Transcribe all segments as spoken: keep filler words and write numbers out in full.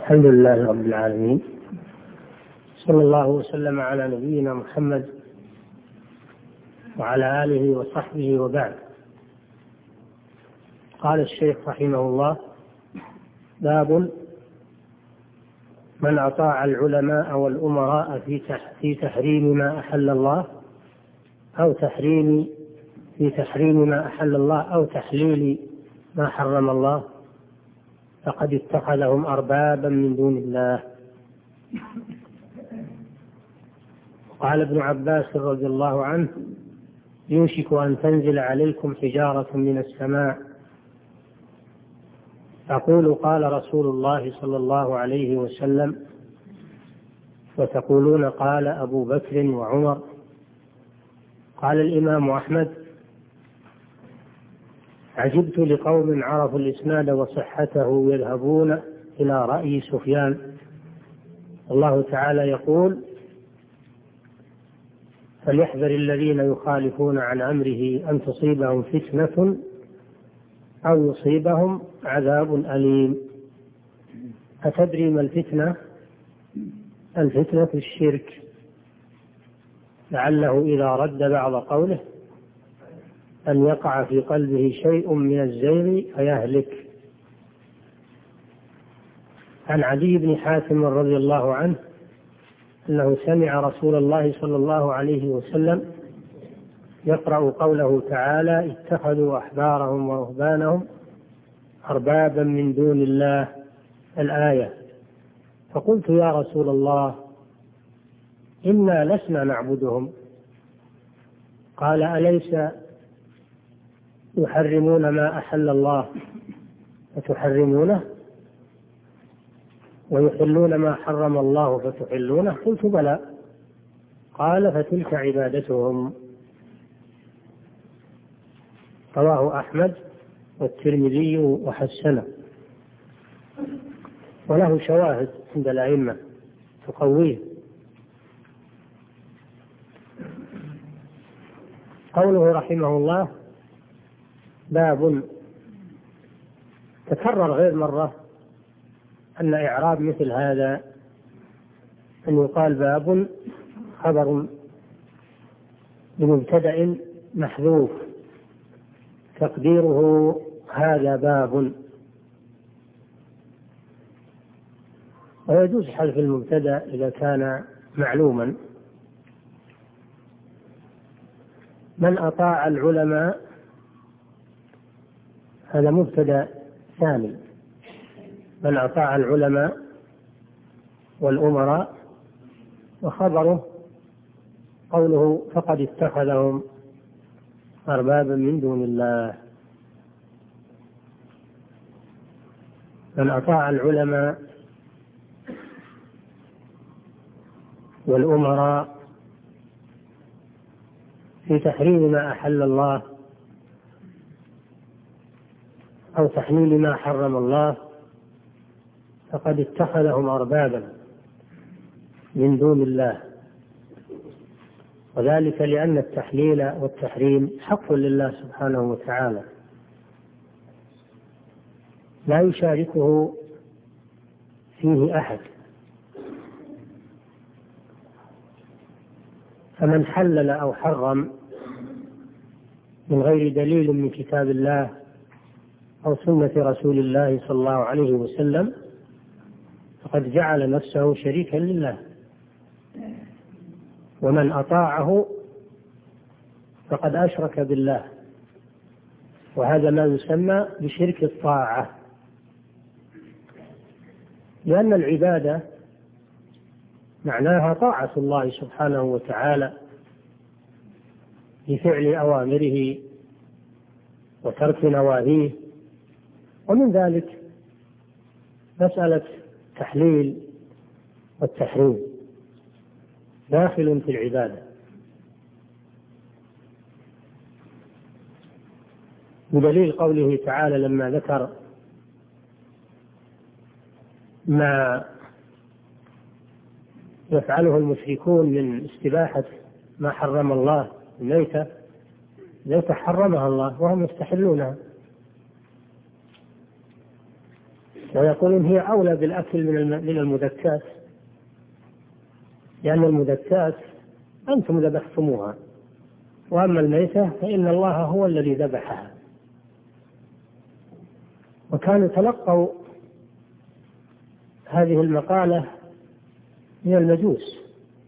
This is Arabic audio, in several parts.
الحمد لله رب العالمين، صلى الله وسلم على نبينا محمد وعلى آله وصحبه وبعد. قال الشيخ رحمه الله: باب من أطاع العلماء والأمراء في تحريم ما أحل الله أو تحريم في تحريم ما أحل الله أو تحليل ما حرم الله فقد اتخذهم أربابا من دون الله. قال ابن عباس رضي الله عنه: يوشك أن تنزل عليكم حجارة من السماء أقول قال رسول الله صلى الله عليه وسلم وتقولون قال أبو بكر وعمر. قال الإمام أحمد: عجبت لقوم عرفوا الإسناد وصحته يذهبون إلى رأي سفيان. الله تعالى يقول: فليحذر الذين يخالفون عن أمره أن تصيبهم فتنة أو يصيبهم عذاب أليم. أتدري ما الفتنة؟ الفتنة الشرك، لعله إذا رد بعض قوله أن يقع في قلبه شيء من الزيغ فيهلك. عن عدي بن حاتم رضي الله عنه أنه سمع رسول الله صلى الله عليه وسلم يقرأ قوله تعالى: اتخذوا أحبارهم ورهبانهم أربابا من دون الله، الآية. فقلت: يا رسول الله، إنا لسنا نعبدهم. قال: أليس يحرمون ما أحل الله فتحرمونه ويحلون ما حرم الله فتحلونه؟ قلت: بلى. قال: فتلك عبادتهم. رواه أحمد والترمذي وحسنه، وله شواهد عند الأئمة تقويه. قوله رحمه الله: باب، تكرر غير مرة أن إعراب مثل هذا أن يقال باب خبر بمبتدأ محذوف تقديره هذا باب، ويجوز حذف المبتدأ إذا كان معلوما. من أطاع العلماء هذا مبتدأ ثاني، من أطاع العلماء والأمراء، وخبره قوله فقد اتخذهم أربابا من دون الله. من أطاع العلماء والأمراء في تحريم ما أحل الله أو تحليل ما حرم الله فقد اتخذهم أربابا من دون الله، وذلك لأن التحليل والتحريم حق لله سبحانه وتعالى لا يشاركه فيه أحد. فمن حلل أو حرم من غير دليل من كتاب الله أو سنة رسول الله صلى الله عليه وسلم فقد جعل نفسه شريكا لله، ومن أطاعه فقد أشرك بالله، وهذا ما يسمى بشرك الطاعة، لأن العبادة معناها طاعة الله سبحانه وتعالى بفعل أوامره وترك نواهيه، ومن ذلك مسألة التحليل والتحريم داخل في العبادة، بدليل قوله تعالى لما ذكر ما يفعله المشركون من استباحة ما حرم الله، الميتة الميتة حرمها الله وهم يستحلونها، ويقولون هي أولى بالأكل من المذكات، لأن المذكات أنتم ذبحتموها، وأما الميتة فإن الله هو الذي ذبحها. وكانوا تلقوا هذه المقالة من المجوس،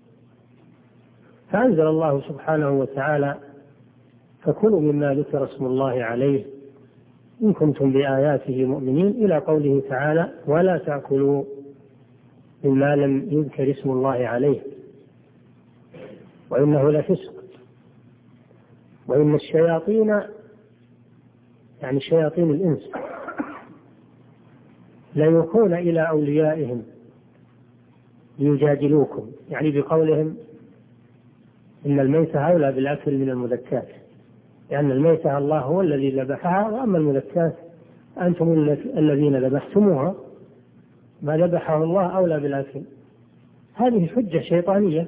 فأنزل الله سبحانه وتعالى: فكلوا مما ذكر اسم الله عليه إن كنتم بآياته مؤمنين، إلى قوله تعالى: ولا تأكلوا مما لم يذكر اسم الله عليه وإنه لفسق، وإن الشياطين، يعني شياطين الإنس، ليوحون إلى أوليائهم ليجادلوكم، يعني بقولهم إن الميتة أولى بالأكل من المذكات، لأن الميتة الله هو الذي ذبحها، وأما المذكات أنتم الذين ذبحتموها، ما ذبحه الله أولى بالأكل. هذه حجة شيطانية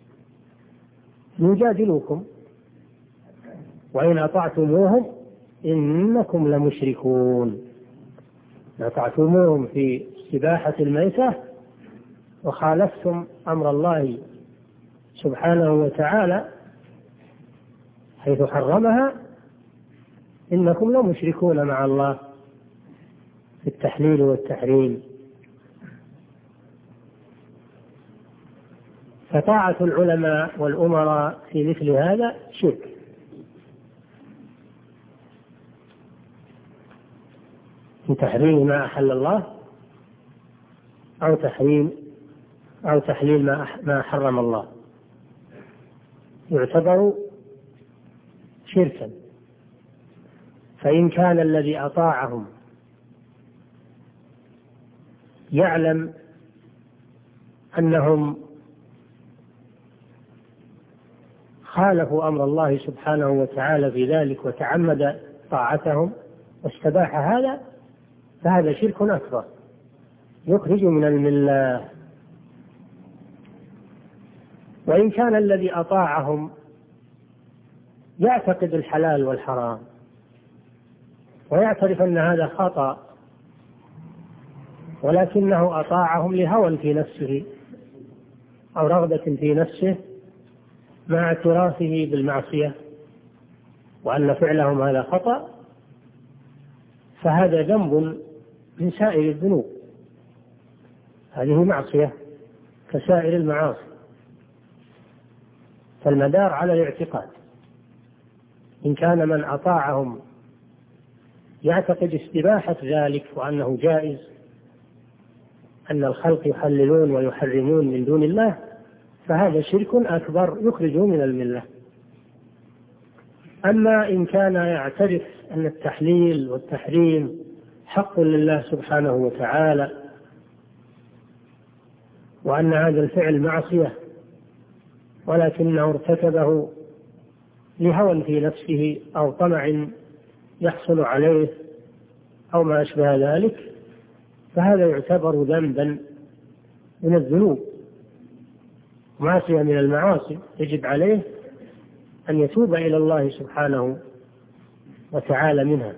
يجادلوكم: وإن أطعتموهم إنكم لمشركون. أطعتموهم في استباحة الميتة وخالفتم أمر الله سبحانه وتعالى حيث حرمها، إنكم لمشركون مع الله في التحليل والتحريم. فطاعة العلماء والأمراء في مثل هذا شرك. في تحريم ما أحل الله أو تحريم أو تحليل ما حرم الله يعتبر شركا. فإن كان الذي أطاعهم يعلم أنهم خالفوا أمر الله سبحانه وتعالى في ذلك وتعمد طاعتهم واستباح هذا، فهذا شرك أكبر يخرج من الملة. وإن كان الذي أطاعهم يعتقد الحلال والحرام ويعترف أن هذا خطأ، ولكنه أطاعهم لهوى في نفسه أو رغبة في نفسه مع اعترافه بالمعصية وأن فعلهم هذا خطأ، فهذا ذنب من سائر الذنوب، هذه معصية كسائر المعاصي. فالمدار على الاعتقاد. إن كان من أطاعهم يعتقد استباحة ذلك وأنه جائز، أن الخلق يحللون ويحرمون من دون الله، فهذا شرك أكبر يخرجه من الملة. أما إن كان يعترف أن التحليل والتحريم حق لله سبحانه وتعالى، وأن هذا الفعل معصية ولكنه ارتكبه لهوى في نفسه أو طمع يحصل عليه أو ما أشبه ذلك، فهذا يعتبر ذنبا من الذنوب، معصية من المعاصي، يجب عليه أن يتوب إلى الله سبحانه وتعالى منها.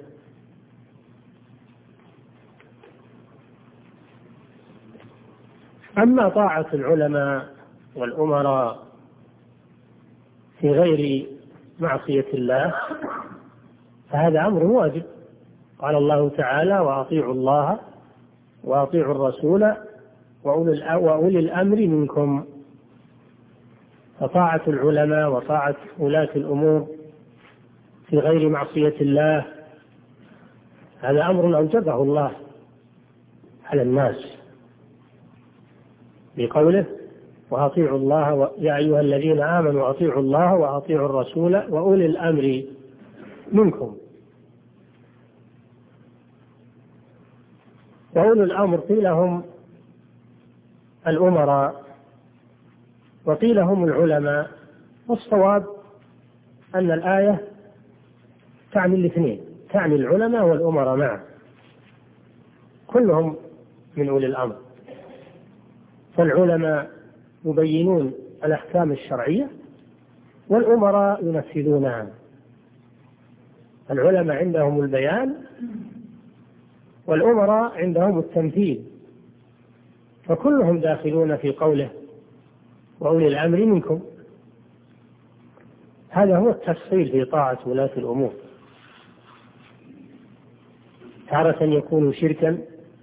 أما طاعة العلماء والأمراء في غير معصية الله فهذا أمر واجب. قال الله تعالى: وأطيعوا الله وأطيعوا الرسول وأولي الأمر منكم. فطاعة العلماء وطاعة ولاة الأمور في غير معصية الله هذا أمر أوجبه الله على الناس بقوله: وأطيعوا الله يا أيها الذين آمنوا أطيعوا الله وأطيعوا الرسول وأولي الأمر منكم. وأولي الأمر قيل هم الأمراء وقيل هم العلماء، والصواب أن الآية تعني الاثنين، تعني العلماء والأمراء معا، كلهم من أولي الأمر. فالعلماء يبينون الأحكام الشرعية والأمراء ينفذونها. العلماء عندهم البيان والأمراء عندهم التنفيذ، فكلهم داخلون في قوله وأولي الأمر منكم. هذا هو التفصيل في طاعة ولاة الأمور. تارة يكون شركا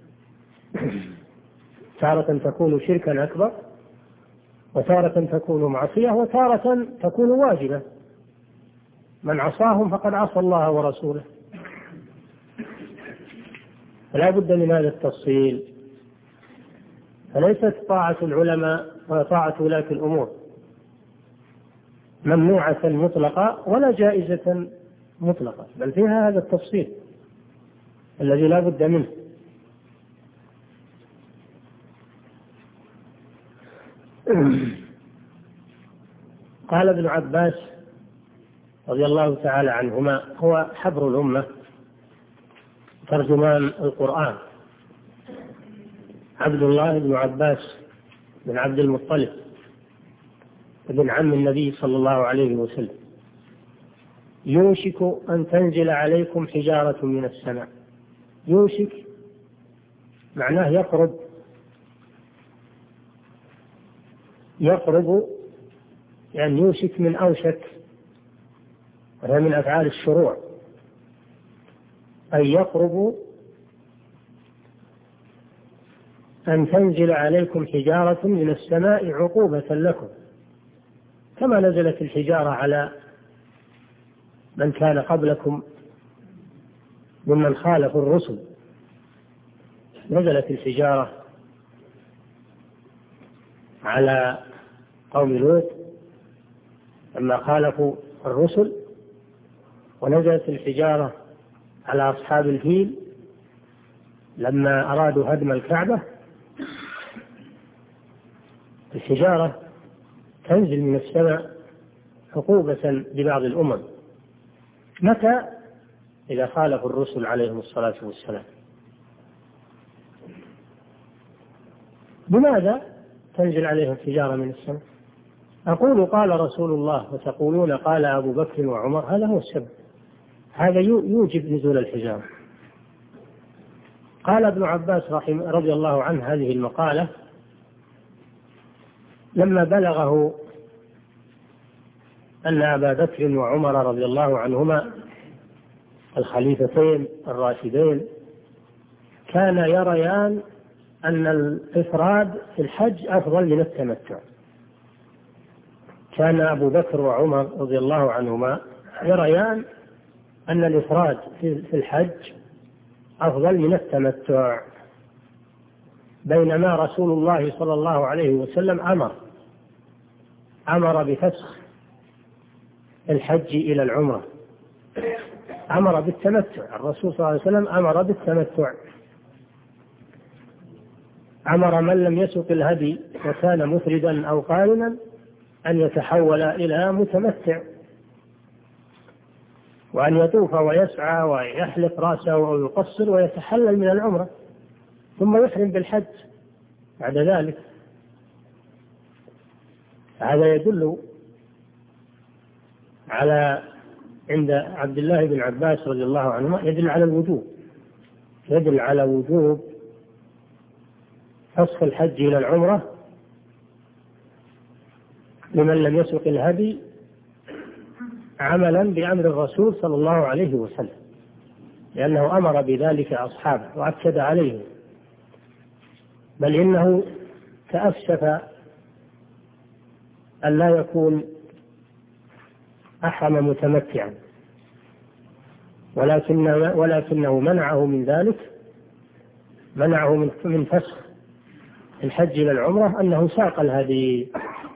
تارة تكون شركا أكبر، وتارة تكون معصية، وتارة تكون واجبة. من عصاهم فقد عصى الله ورسوله. فلا بد من هذا التفصيل. فليست طاعة العلماء وطاعة ولاة الأمور ممنوعة مطلقة ولا جائزة مطلقة، بل فيها هذا التفصيل الذي لا بد منه. قال ابن عباس رضي الله تعالى عنهما، هو حبر الأمة ترجمان القرآن، عبد الله بن عباس بن عبد المطلب ابن عم النبي صلى الله عليه وسلم: يوشك أن تنزل عليكم حجارة من السماء. يوشك معناه يقرب، يقرب يعني يوشك من أوشك، وهي من أفعال الشروع، أي يقرب أن تنزل عليكم حجارة من السماء عقوبة لكم، كما نزلت الحجارة على من كان قبلكم ممن خالفوا الرسل. نزلت الحجارة على قوم لوط لما خالفوا الرسل، ونزلت الحجارة على أصحاب الفيل لما أرادوا هدم الكعبة. الحجارة تنزل من السماء عقوبة لبعض الأمم. متى؟ إذا خالفوا الرسل عليهم الصلاة والسلام. لماذا تنزل عليهم حجارة من السماء؟ أقول قال رسول الله وتقولون قال أبو بكر وعمر، هذا هو السبب، هذا يوجب نزول الحجارة. قال ابن عباس رحمه رضي الله عنه هذه المقالة لما بلغه أن أبا بكر وعمر رضي الله عنهما الخليفتين الراشدين كان يريان أن الإفراد في الحج أفضل من التمتع. كان أبو بكر وعمر رضي الله عنهما يريان أن الإفراد في الحج أفضل من التمتع، بينما رسول الله صلى الله عليه وسلم أمر أمر بفسخ الحج إلى العمرة، أمر بالتمتع. الرسول صلى الله عليه وسلم أمر بالتمتع، أمر من لم يسق الهدي وكان مفردا أو قارنا أن يتحول إلى متمتع، وأن يطوف ويسعى ويحلق رأسه أو يقصر ويتحلل من العمرة ثم يحرم بالحج بعد ذلك. هذا يدل على عند عبد الله بن عباس رضي الله عنهما يدل على الوجوب، يدل على وجوب فسخ الحج إلى العمرة لمن لم يسق الهدي عملا بأمر الرسول صلى الله عليه وسلم، لأنه أمر بذلك أصحابه وأكد عليهم، بل إنه تأسف أن لا يكون أحرم متمتعا، ولكن ولكنه منعه من ذلك، منعه من من فسخ الحج إلى العمرة أنه ساق الهدي،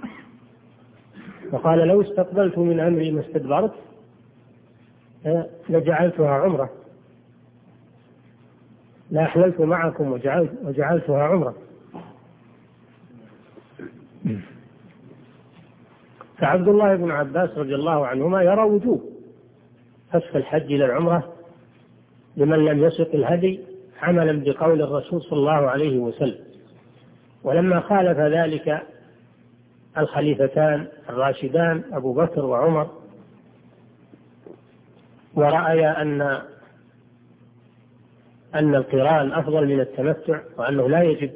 وقال لو استقبلت من أمري ما استدبرت لجعلتها عمرة، لا أحللت معكم وجعلت وجعلتها عمرة. فعبد الله بن عباس رضي الله عنهما يرى وجوب فسخ الحج إلى العمرة لمن لم يسق الهدي عملا بقول الرسول صلى الله عليه وسلم. ولما خالف ذلك الخليفتان الراشدان أبو بكر وعمر ورأيا أن أن القران أفضل من التمتع، وأنه لا يجب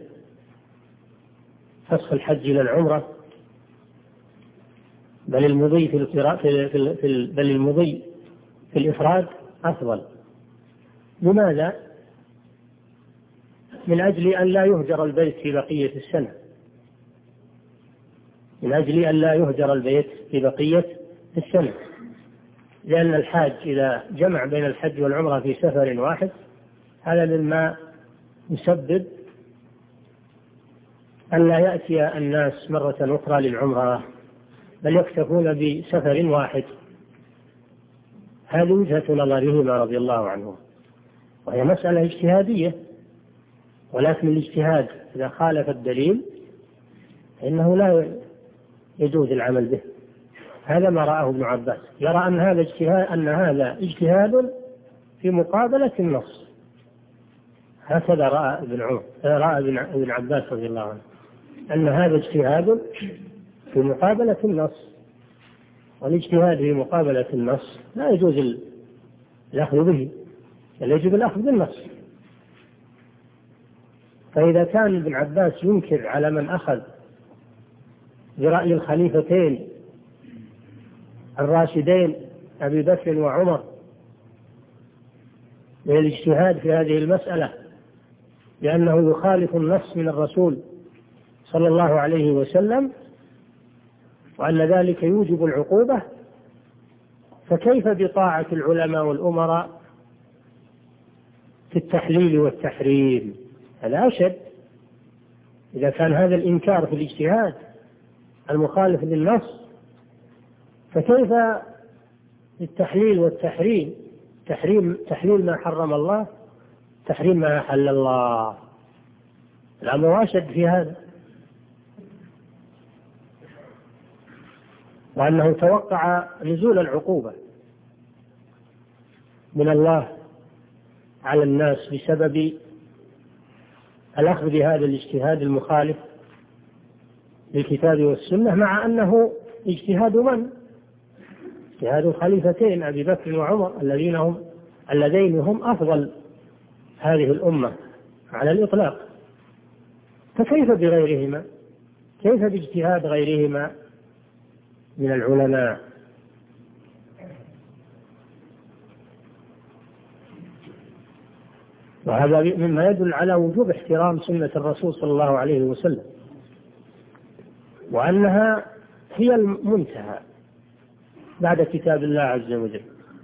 فسخ الحج إلى العمرة، بل المضي في القراء في في في بل المضي في الإفراد أفضل. لماذا؟ من أجل أن لا يهجر البيت في بقية السنة، من أجل أن لا يهجر البيت في بقية السنة، لأن الحاج إذا جمع بين الحج والعمرة في سفر واحد هذا مما يسبب أن لا يأتي الناس مرة أخرى للعمرة، بل يكتفون بسفر واحد. هذه وجهة نظرهما رضي الله عنهم، وهي مسألة اجتهادية، ولكن الاجتهاد إذا خالف الدليل فإنه لا يجوز العمل به. هذا ما رآه ابن عباس، يرى أن هذا اجتهاد أن هذا اجتهاد في مقابلة النص. هكذا رأى ابن عمر رأى ابن عباس رضي الله عنه، أن هذا اجتهاد في مقابلة النص، والاجتهاد في مقابلة النص لا يجوز الأخذ به، بل يجب الأخذ بالنص. فإذا كان ابن عباس ينكر على من أخذ برأي الخليفتين الراشدين أبي بكر وعمر للاجتهاد في هذه المسألة لأنه يخالف النص من الرسول صلى الله عليه وسلم، وأن ذلك يوجب العقوبة، فكيف بطاعة العلماء والأمراء في التحليل والتحريم؟ هذا أشد. إذا كان هذا الإنكار في الاجتهاد المخالف للنص، فكيف التحليل والتحريم؟ تحريم تحليل ما حرم الله، تحريم ما أحل الله. الأمر أشد في هذا، وأنه توقع نزول العقوبة من الله على الناس بسبب الأخذ بهذا الاجتهاد المخالف للكتاب والسنة، مع أنه اجتهاد من؟ اجتهاد الخليفتين أبي بكر وعمر الذين هم اللذين هم أفضل هذه الأمة على الإطلاق. فكيف بغيرهما؟ كيف باجتهاد غيرهما من العلماء؟ وهذا مما يدل على وجوب احترام سنة الرسول صلى الله عليه وسلم، وأنها هي المنتهى بعد كتاب الله عز وجل،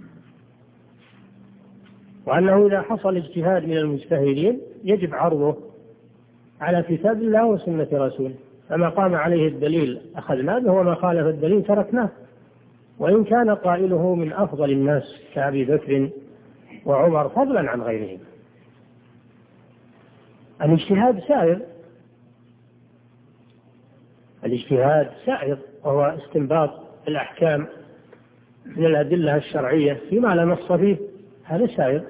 وأنه إذا حصل اجتهاد من المجتهدين يجب عرضه على كتاب الله وسنة رسوله، فما قام عليه الدليل أخذنا به، وما خالف الدليل تركناه، وإن كان قائله من أفضل الناس كأبي بكر وعمر فضلا عن غيرهم. الاجتهاد سائر، الاجتهاد سائر وهو استنباط الأحكام من الأدلة الشرعية فيما لا نص فيه، هذا سائر،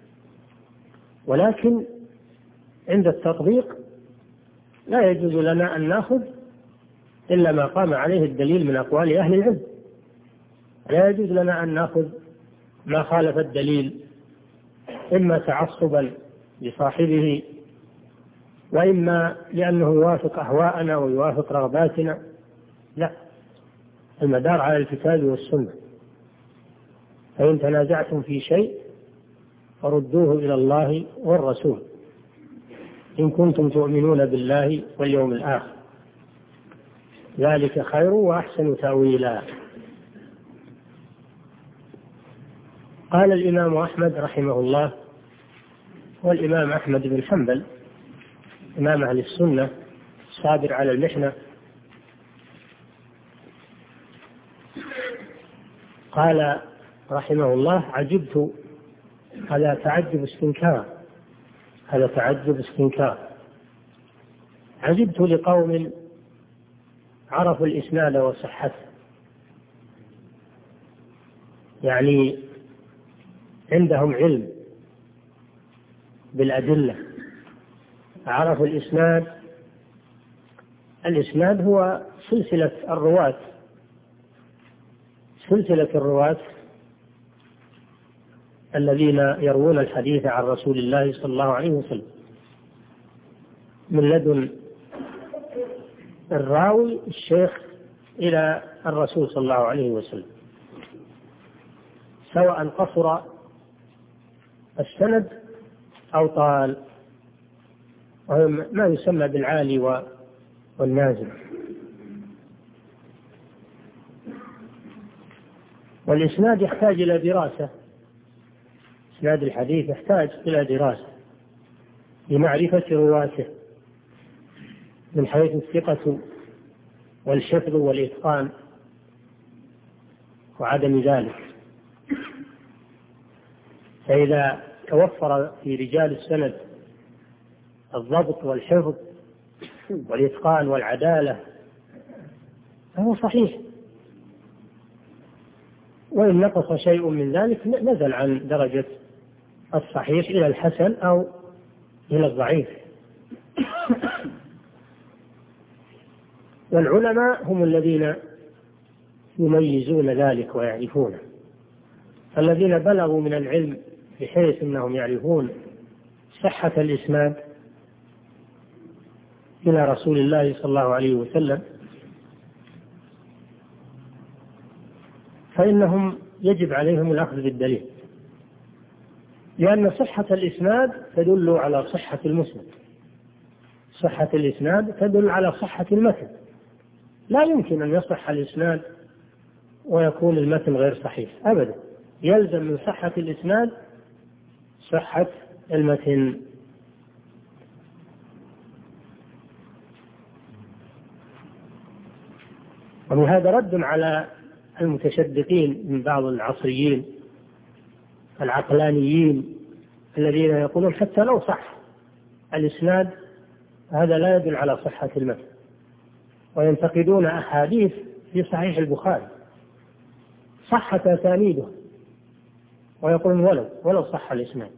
ولكن عند التطبيق لا يجوز لنا أن نأخذ إلا ما قام عليه الدليل من أقوال أهل العلم، لا يجوز لنا أن نأخذ ما خالف الدليل، إما تعصبا لصاحبه، وإما لأنه يوافق أهواءنا ويوافق رغباتنا. لا، المدار على الكتاب والسنة. فإن تنازعتم في شيء فردوه إلى الله والرسول إن كنتم تؤمنون بالله واليوم الآخر، ذلك خير وأحسن تأويلا. قال الإمام أحمد رحمه الله، والإمام أحمد بن حنبل إمام أهل السنة صابر على المحنة، قال رحمه الله: عجبت، هذا تعجب استنكار، هذا تعجب استنكار عجبت لقوم عرفوا الإسناد وصحته، يعني عندهم علم بالأدلة، عرفوا الإسناد. الإسناد هو سلسلة الرواة، سلسلة الرواة الذين يروون الحديث عن رسول الله صلى الله عليه وسلم، من لدن الراوي الشيخ إلى الرسول صلى الله عليه وسلم، سواء قصر السند أو طال، وهو ما يسمى بالعالي والنازل. والإسناد يحتاج إلى دراسة، إسناد الحديث يحتاج إلى دراسة لمعرفة رواته من حيث الثقة والحفظ والإتقان وعدم ذلك. فإذا توفر في رجال السند الضبط والحفظ والإتقان والعدالة فهو صحيح، وإن نقص شيء من ذلك نزل عن درجة الصحيح إلى الحسن أو إلى الضعيف. والعلماء هم الذين يميزون ذلك ويعرفونه، الذين بلغوا من العلم بحيث أنهم يعرفون صحة الإسناد إلى رسول الله صلى الله عليه وسلم، فإنهم يجب عليهم الأخذ بالدليل، لأن صحة الإسناد تدل على صحة المسند، صحة الإسناد تدل على صحة المتن. لا يمكن أن يصح الإسناد ويكون المتن غير صحيح أبدا، يلزم من صحة الإسناد صحة المتن. وهذا رد على المتشدقين من بعض العصريين العقلانيين الذين يقولون حتى لو صح الإسناد هذا لا يدل على صحة المتن، وينتقدون أحاديث في صحيح البخاري صحت أسانيده ويقولون ولو ولو صح الإسناد.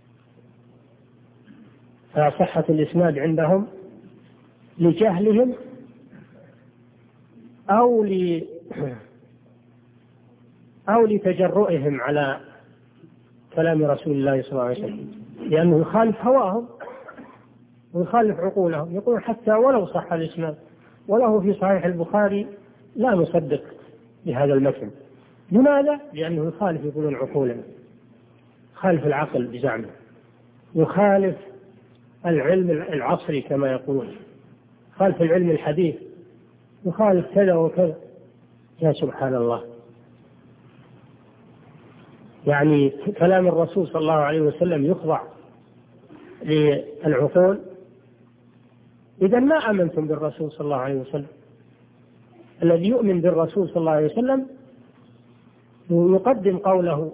فصحة الإسناد عندهم لجهلهم أو ل أو لتجرؤهم على كلام رسول الله صلى الله عليه وسلم، لأنه يخالف هواهم ويخالف عقولهم. يقول حتى ولو صح الإسناد وله في صحيح البخاري لا نصدق بهذا المتن. لماذا؟ لأنه يخالف، يقولون عقولنا، يخالف العقل بزعمه، يخالف العلم العصري كما يقولون، يخالف العلم الحديث، يخالف كذا وكذا. يا سبحان الله، يعني كلام الرسول صلى الله عليه وسلم يخضع للعقول؟ إذا ما آمنتم بالرسول صلى الله عليه وسلم. الذي يؤمن بالرسول صلى الله عليه وسلم يقدم قوله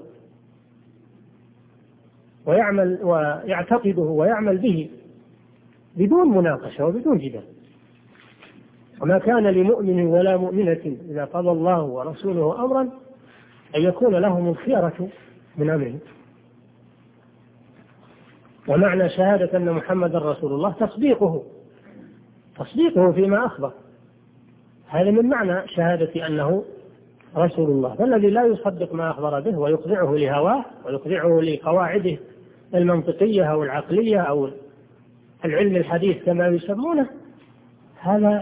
ويعمل ويعتقده ويعمل به بدون مناقشة وبدون جدال. وما كان لمؤمن ولا مؤمنة إذا قضى الله ورسوله أمرا أن يكون لهم الخيرة من أمره. ومعنى شهادة أن محمد رسول الله تصديقه تصديقه فيما أخبر، هذا من معنى شهادة أنه رسول الله. فالذي لا يصدق ما أخبر به ويخضعه لهواه ويخضعه لقواعده المنطقية أو العقلية أو العلم الحديث كما يسمونه، هذا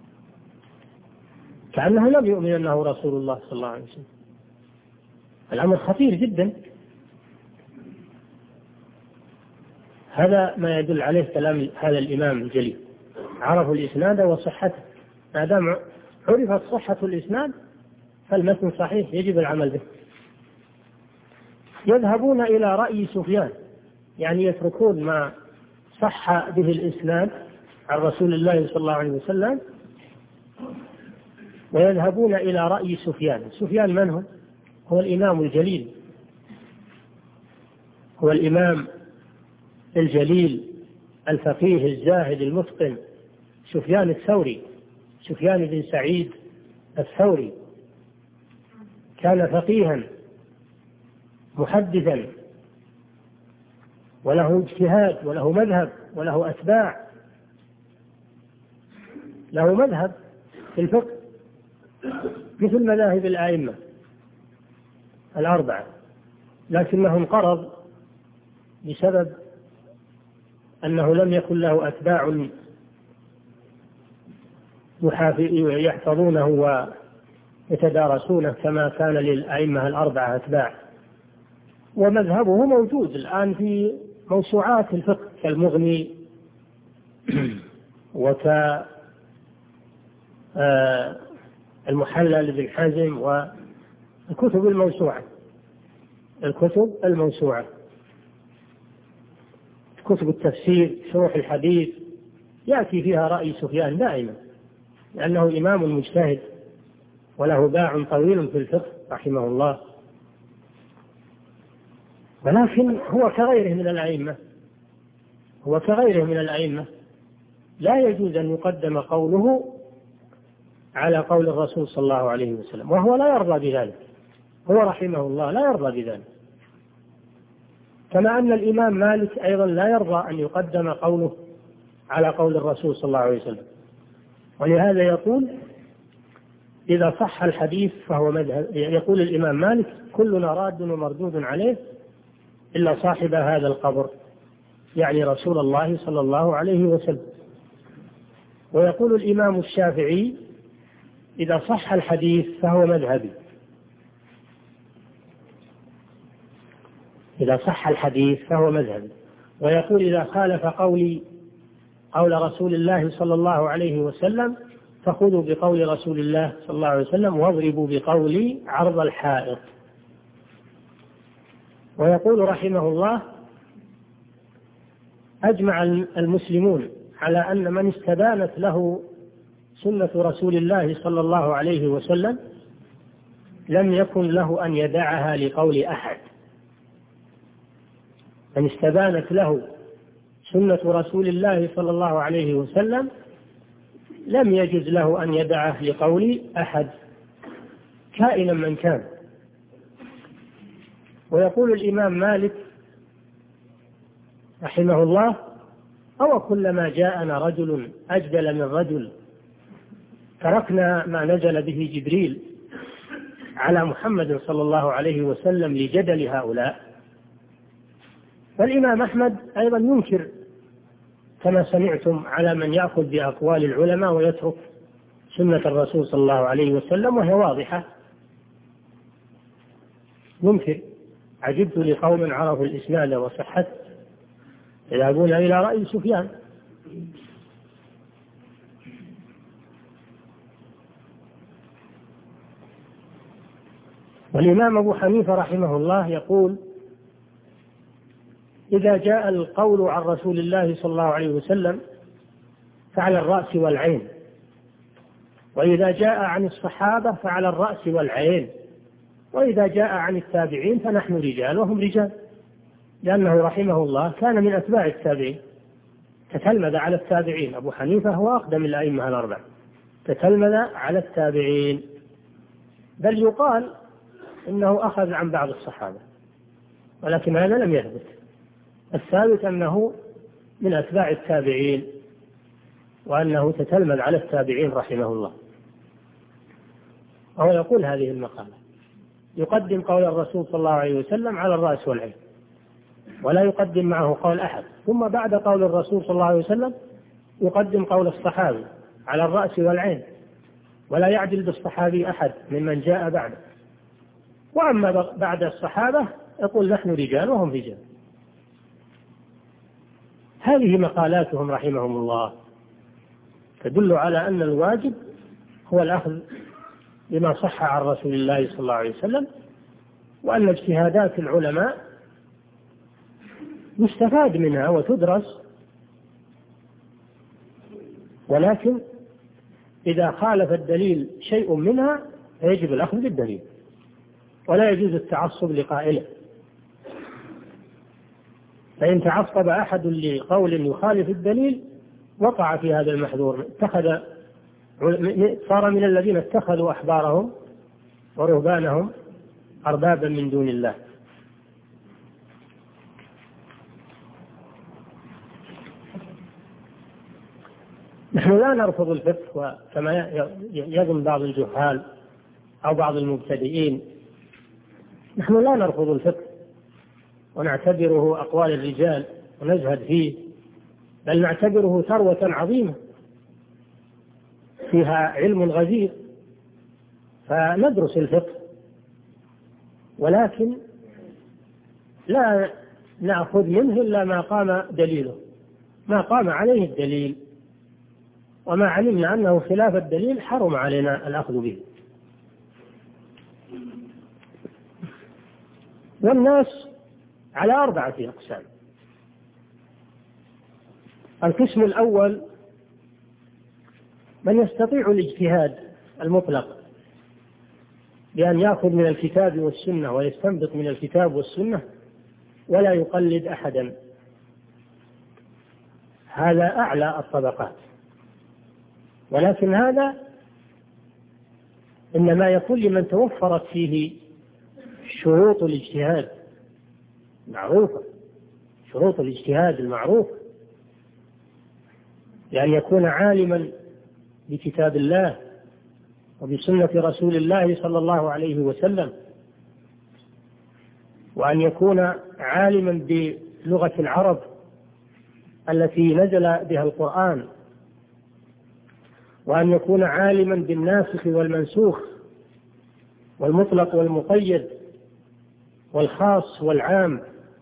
كأنه لم يؤمن أنه رسول الله صلى الله عليه وسلم. الأمر خطير جدا. هذا ما يدل عليه كلام هذا الإمام الجليل، عرفوا الإسناد وصحته. ما دام عرفت صحة الإسناد فالمتن صحيح يجب العمل به. يذهبون إلى رأي سفيان، يعني يتركون ما صح به الإسناد عن رسول الله صلى الله عليه وسلم ويذهبون إلى رأي سفيان. سفيان من هو؟ هو الإمام الجليل، هو الإمام الجليل الفقيه الزاهد المتقن، سفيان الثوري، سفيان بن سعيد الثوري. كان فقيها محدثا وله اجتهاد وله مذهب وله أتباع، له مذهب في الفقه مثل مذاهب الأئمة الأربعة. لكنه انقرض بسبب أنه لم يكن له أتباع يحفظونه ويتدارسونه كما كان للأئمة الأربعة أتباع. ومذهبه موجود الآن في موسوعات الفقه كالمغني وكالمحلل لابن حزم والكتب الموسوعة الكتب الموسوعة كتب التفسير شروح الحديث يأتي فيها رأي سفيان دائما، لأنه إمام مجتهد وله باع طويل في الفقه رحمه الله. ولكن هو كغيره من الأئمة هو كغيره من الأئمة لا يجوز أن يقدم قوله على قول الرسول صلى الله عليه وسلم، وهو لا يرضى بذلك. هو رحمه الله لا يرضى بذلك، كما أن الإمام مالك أيضا لا يرضى أن يقدم قوله على قول الرسول صلى الله عليه وسلم. ولهذا يقول إذا صح الحديث فهو مذهب. يقول الإمام مالك كلنا راد ومردود عليه إلا صاحب هذا القبر، يعني رسول الله صلى الله عليه وسلم. ويقول الإمام الشافعي إذا صح الحديث فهو مذهبي، إذا صح الحديث فهو مذهبي. ويقول إذا خالف قولي قول رسول الله صلى الله عليه وسلم فخذوا بقول رسول الله صلى الله عليه وسلم واضربوا بقولي عرض الحائط. ويقول رحمه الله أجمع المسلمون على أن من استبانت له سنة رسول الله صلى الله عليه وسلم لم يكن له أن يدعها لقول أحد. من استبانت له سنة رسول الله صلى الله عليه وسلم لم يجز له أن يدعه لقول أحد كائنا من كان. ويقول الإمام مالك رحمه الله أو كلما جاءنا رجل أجدل من رجل تركنا ما نزل به جبريل على محمد صلى الله عليه وسلم لجدل هؤلاء. والإمام أحمد أيضا ينكر كما سمعتم على من يأخذ بأقوال العلماء ويترك سنة الرسول صلى الله عليه وسلم وهي واضحة. ينكر عجبت لقوم عرفوا الإسناد وصحته يذهبون إلى رأي سفيان. والإمام أبو حنيفة رحمه الله يقول إذا جاء القول عن رسول الله صلى الله عليه وسلم فعلى الرأس والعين، وإذا جاء عن الصحابة فعلى الرأس والعين، وإذا جاء عن التابعين فنحن رجال وهم رجال، لأنه رحمه الله كان من أتباع التابعين، تتلمذ على التابعين. أبو حنيفة هو أقدم الأئمة الأربعة، تتلمذ على التابعين، بل يقال إنه أخذ عن بعض الصحابة، ولكن هذا لم يثبت. الثابت أنه من أتباع التابعين وأنه تتلمذ على التابعين رحمه الله. وهو يقول هذه المقالة يقدم قول الرسول صلى الله عليه وسلم على الرأس والعين ولا يقدم معه قول أحد، ثم بعد قول الرسول صلى الله عليه وسلم يقدم قول الصحابي على الرأس والعين ولا يعدل بالصحابي أحد ممن جاء بعده. وأما بعد الصحابة يقول نحن رجال وهم رجال. هذه مقالاتهم رحمهم الله تدل على أن الواجب هو الأخذ بما صح عن رسول الله صلى الله عليه وسلم، وأن اجتهادات العلماء يستفاد منها وتدرس، ولكن إذا خالف الدليل شيء منها فيجب الأخذ بالدليل ولا يجوز التعصب لقائله. فإن تعصب أحد لقول يخالف الدليل وقع في هذا المحذور، اتخذ صار من الذين اتخذوا أحبارهم ورهبانهم أربابا من دون الله. نحن لا نرفض الفقه كما يظن بعض الجهال أو بعض المبتدئين، نحن لا نرفض الفقه، ونعتبره أقوال الرجال ونزهد فيه، بل نعتبره ثروة عظيمة فيها علم غزير، فندرس الفقه، ولكن لا نأخذ منه إلا ما قام دليله، ما قام عليه الدليل، وما علمنا أنه خلاف الدليل حرم علينا الأخذ به. والناس على أربعة أقسام. القسم الأول من يستطيع الاجتهاد المطلق بأن يأخذ من الكتاب والسنة ويستنبط من الكتاب والسنة ولا يقلد أحدا، هذا أعلى الطبقات. ولكن هذا إنما يكون لمن توفرت فيه شروط الاجتهاد معروفة، شروط الاجتهاد المعروفة، لأن يكون عالما بكتاب الله وبسنة رسول الله صلى الله عليه وسلم، وأن يكون عالما بلغة العرب التي نزل بها القرآن، وأن يكون عالما بالناسخ والمنسوخ والمطلق والمقيد والخاص والعام،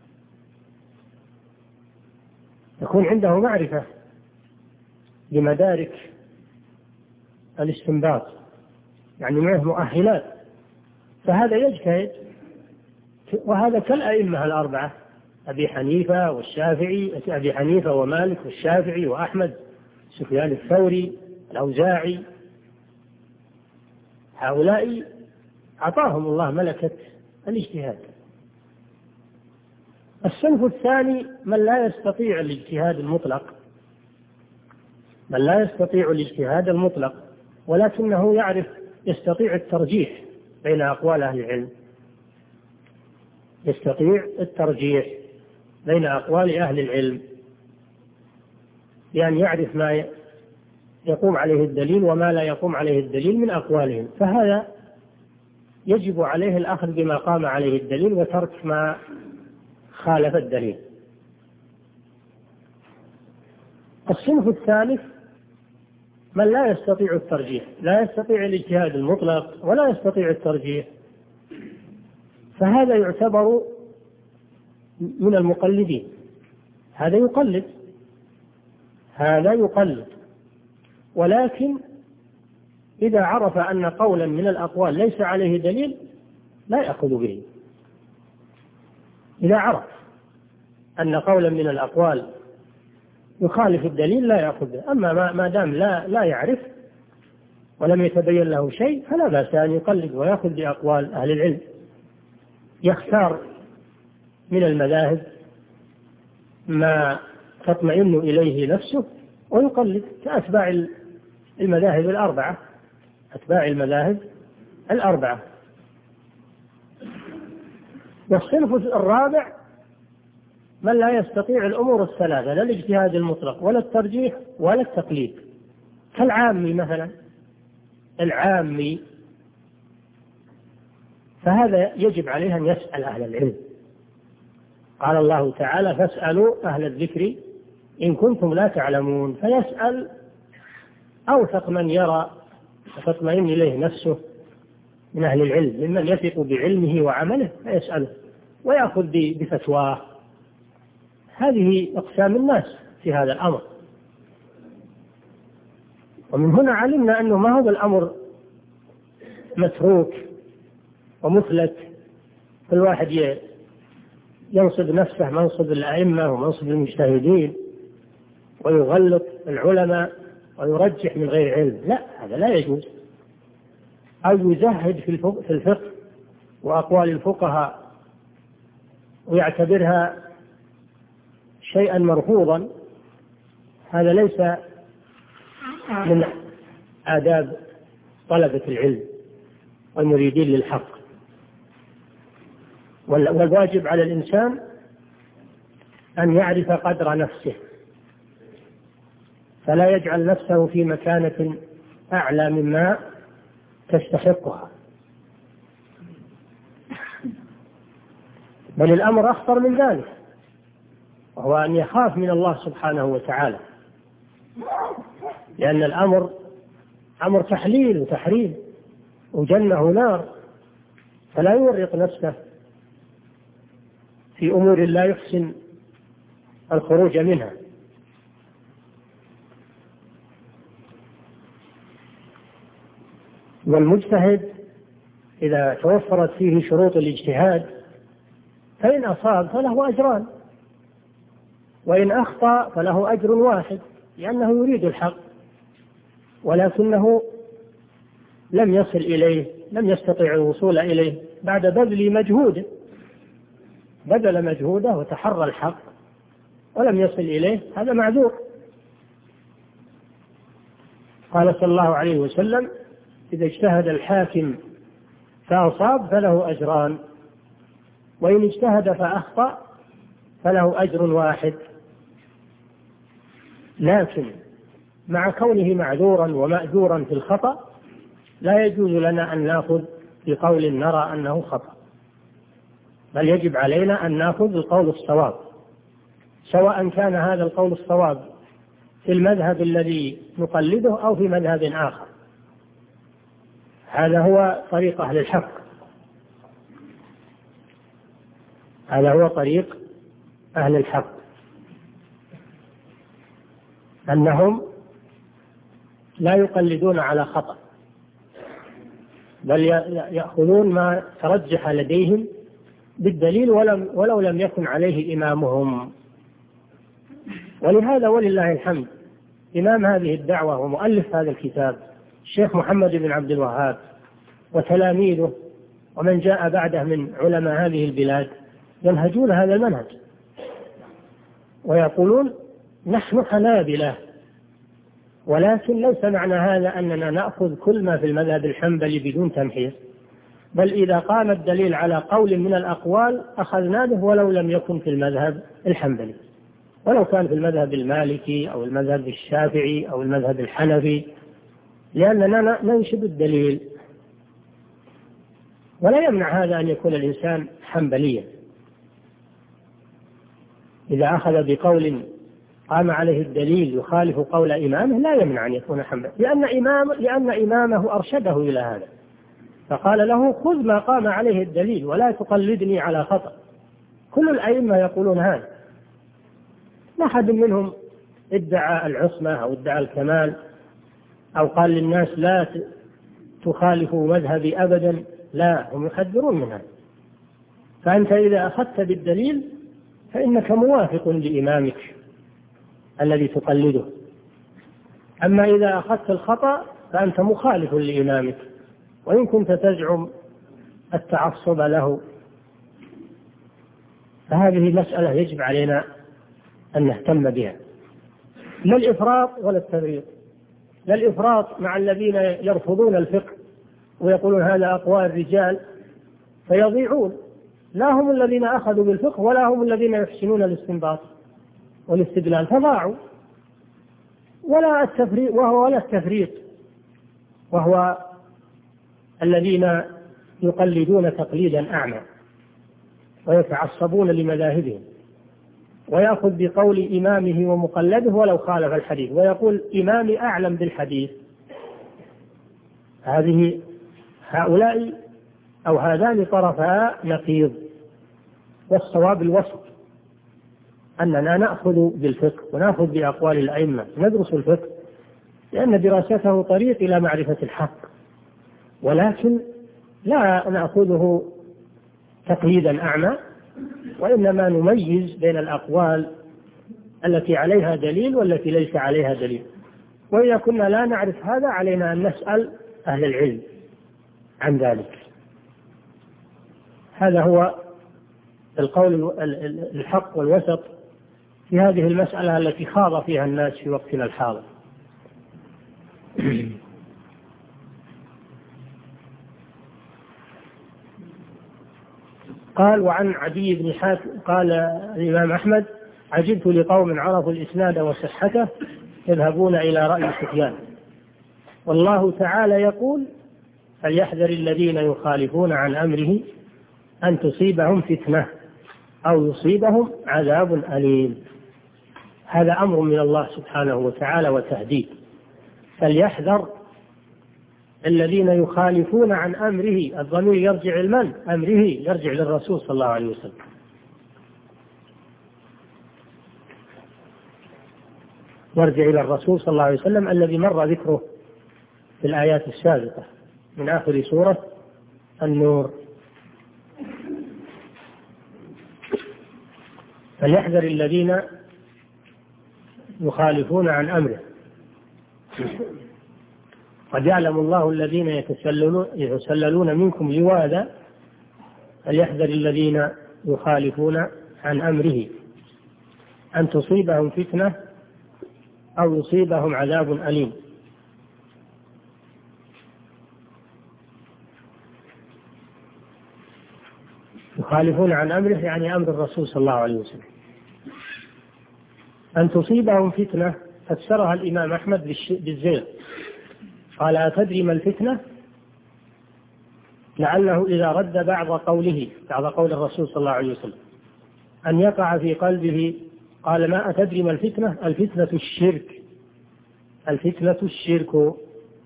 يكون عنده معرفة بمدارك الاستنباط، يعني معه مؤهلات، فهذا يجتهد. وهذا كالأئمة الأربعة، أبي حنيفة والشافعي، أبي حنيفة ومالك والشافعي وأحمد، سفيان الثوري، الأوزاعي، هؤلاء أعطاهم الله ملكة الاجتهاد. الصنف الثاني من لا يستطيع الاجتهاد المطلق، من لا يستطيع الاجتهاد المطلق ولكنه يعرف يستطيع الترجيح بين أقوال أهل العلم، يستطيع الترجيح بين أقوال أهل العلم بأن يعرف ما يقوم عليه الدليل وما لا يقوم عليه الدليل من أقوالهم، فهذا يجب عليه الأخذ بما قام عليه الدليل وترك ما خالف الدليل. الصنف الثالث من لا يستطيع الترجيح، لا يستطيع الاجتهاد المطلق ولا يستطيع الترجيح، فهذا يعتبر من المقلدين، هذا يقلد، هذا يقلد، ولكن إذا عرف أن قولا من الأقوال ليس عليه دليل لا يأخذ به. إذا عرف أن قولا من الأقوال يخالف الدليل لا يأخذ به. أما ما دام لا لا يعرف ولم يتبين له شيء فلا بأس أن يقلد ويأخذ بأقوال أهل العلم، يختار من المذاهب ما تطمئن إليه نفسه ويقلد، كأتباع المذاهب الأربعة، أتباع المذاهب الأربعة. والصنف الرابع من لا يستطيع الأمور الثلاثة، لا الاجتهاد المطلق ولا الترجيح ولا التقليد، كالعامي مثلا، العامي، فهذا يجب عليه أن يسأل أهل العلم. قال الله تعالى: فاسألوا أهل الذكر إن كنتم لا تعلمون، فيسأل أوثق من يرى وتطمئن إليه نفسه من أهل العلم، ممن يثق بعلمه وعمله، فيسأله ويأخذ بفتواه. هذه أقسام الناس في هذا الأمر. ومن هنا علمنا أنه ما هو الأمر متروك ومفلت، كل واحد ينصب نفسه منصب الأئمة ومنصب المجتهدين ويغلط العلماء ويرجح من غير علم، لا، هذا لا يجوز. أو يزهد في الفقه وأقوال الفقهاء ويعتبرها شيئا مرفوضا، هذا ليس من آداب طلبة العلم والمريدين للحق. والواجب على الإنسان أن يعرف قدر نفسه، فلا يجعل نفسه في مكانة أعلى مما تستحقها. بل الأمر أخطر من ذلك، وهو أن يخاف من الله سبحانه وتعالى، لأن الأمر أمر تحليل وتحريم وجنة ونار، فلا يورط نفسه في أمور لا يحسن الخروج منها. والمجتهد إذا توفرت فيه شروط الاجتهاد فإن أصاب فله أجران، وإن أخطأ فله أجر واحد، لأنه يريد الحق ولكنه لم يصل إليه، لم يستطيع الوصول إليه بعد بذل مجهوده، بذل مجهوده وتحرى الحق ولم يصل إليه، هذا معذور. قال صلى الله عليه وسلم: إذا اجتهد الحاكم فأصاب فله أجران، وإن اجتهد فأخطأ فله أجر واحد. لكن مع كونه معذورا ومأجورا في الخطأ لا يجوز لنا أن نأخذ بقول نرى أنه خطأ، بل يجب علينا أن نأخذ القول الصواب، سواء كان هذا القول الصواب في المذهب الذي نقلده أو في مذهب آخر. هذا هو طريق أهل الحق، هذا هو طريق أهل الحق، أنهم لا يقلدون على خطأ، بل يأخذون ما ترجح لديهم بالدليل ولم ولو لم يكن عليه إمامهم. ولهذا ولله الحمد إمام هذه الدعوة ومؤلف هذا الكتاب الشيخ محمد بن عبد الوهاب وتلاميذه ومن جاء بعده من علماء هذه البلاد ينهجون هذا المنهج ويقولون: نحن حنابلة، ولكن ليس معنى هذا أننا نأخذ كل ما في المذهب الحنبلي بدون تمحيص، بل إذا قام الدليل على قول من الأقوال أخذنا به ولو لم يكن في المذهب الحنبلي، ولو كان في المذهب المالكي أو المذهب الشافعي أو المذهب الحنفي، لأننا ننشد الدليل. ولا يمنع هذا أن يكون الإنسان حنبليا إذا أخذ بقول قام عليه الدليل يخالف قول إمامه، لا يمنع أن يكون حنبليا، لأن إمام لأن إمامه أرشده إلى هذا، فقال له: خذ ما قام عليه الدليل ولا تقلدني على خطأ. كل الأئمة يقولون هذا، لا أحد منهم ادعى العصمة أو ادعى الكمال أو قال للناس لا تخالفوا مذهبي أبدا، لا، هم يحذرون منها. فأنت إذا أخذت بالدليل فإنك موافق لإمامك الذي تقلده، أما إذا أخذت الخطأ فأنت مخالف لإمامك، وإن كنت تزعم التعصب له. فهذه مسألة يجب علينا أن نهتم بها، لا الإفراط ولا التفريط، لا الإفراط مع الذين يرفضون الفقه ويقولون هذا أقوال الرجال فيضيعون، لا هم الذين أخذوا بالفقه ولا هم الذين يحسنون الاستنباط والاستدلال فضاعوا، ولا التفريط وهو ولا التفريط وهو الذين يقلدون تقليدا أعمى ويتعصبون لمذاهبهم، ويأخذ بقول إمامه ومقلده ولو خالف الحديث، ويقول إمامي أعلم بالحديث. هذه هؤلاء أو هذان طرفا نقيض، والصواب الوسط، أننا نأخذ بالفقه ونأخذ بأقوال الأئمة، ندرس الفقه لأن دراسته طريق إلى معرفة الحق، ولكن لا نأخذه تقييدا أعمى، وإنما نميز بين الأقوال التي عليها دليل والتي ليس عليها دليل. وإذا كنا لا نعرف هذا علينا أن نسأل أهل العلم عن ذلك. هذا هو القول الحق والوسط في هذه المسألة التي خاض فيها الناس في وقتنا الحاضر. قال: وعن عدي بن حاتم قال الإمام أحمد: عجبت لقوم عرفوا الإسناد وصحته يذهبون إلى رأي سفيان، والله تعالى يقول: فليحذر الذين يخالفون عن أمره أن تصيبهم فتنة أو يصيبهم عذاب أليم. هذا أمر من الله سبحانه وتعالى وتهديد. فليحذر الذين يخالفون عن أمره. الضمير يرجع لمن؟ أمره يرجع للرسول صلى الله عليه وسلم. يرجع إلى الرسول صلى الله عليه وسلم الذي مر ذكره في الآيات السابقة من آخر سورة النور. فليحذر الذين يخالفون عن أمره. قد يعلم الله الذين يتسللون, يتسللون منكم لواذا فليحذر الذين يخالفون عن أمره أن تصيبهم فتنة أو يصيبهم عذاب أليم. يخالفون عن أمره يعني أمر الرسول صلى الله عليه وسلم. أن تصيبهم فتنة فسرها الإمام أحمد بالزيغ، قال أتدري ما الفتنة؟ لعله إذا رد بعض قوله بعض قول الرسول صلى الله عليه وسلم أن يقع في قلبه، قال ما أتدري ما الفتنة؟ الفتنة الشرك، الفتنة الشرك.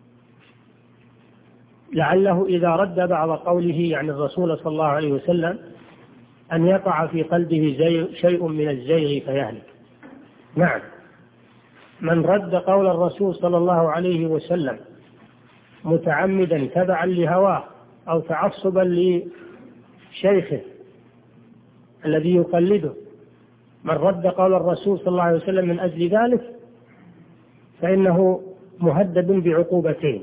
لعله إذا رد بعض قوله يعني الرسول صلى الله عليه وسلم أن يقع في قلبه زي شيء من الزيغ فيهلك. نعم، من رد قول الرسول صلى الله عليه وسلم متعمدا تبعا لهواه أو تعصبا لشيخه الذي يقلده، من رد قول الرسول صلى الله عليه وسلم من أجل ذلك فإنه مهدد بعقوبتين.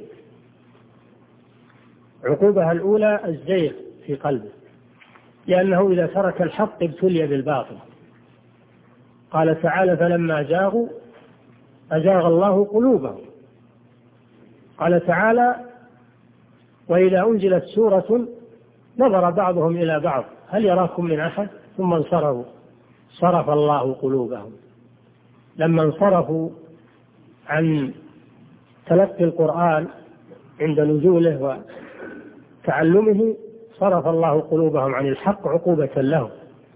عقوبها الأولى الزيغ في قلبه، لأنه إذا ترك الحق ابتلي بالباطل. قال تعالى فلما زاغوا أزاغ الله قلوبهم. قال تعالى وإذا أنزلت سورة نظر بعضهم إلى بعض هل يراكم من أحد ثم انصرفوا صرف الله قلوبهم. لما انصرفوا عن تلقي القرآن عند نزوله وتعلمه صرف الله قلوبهم عن الحق عقوبة لهم.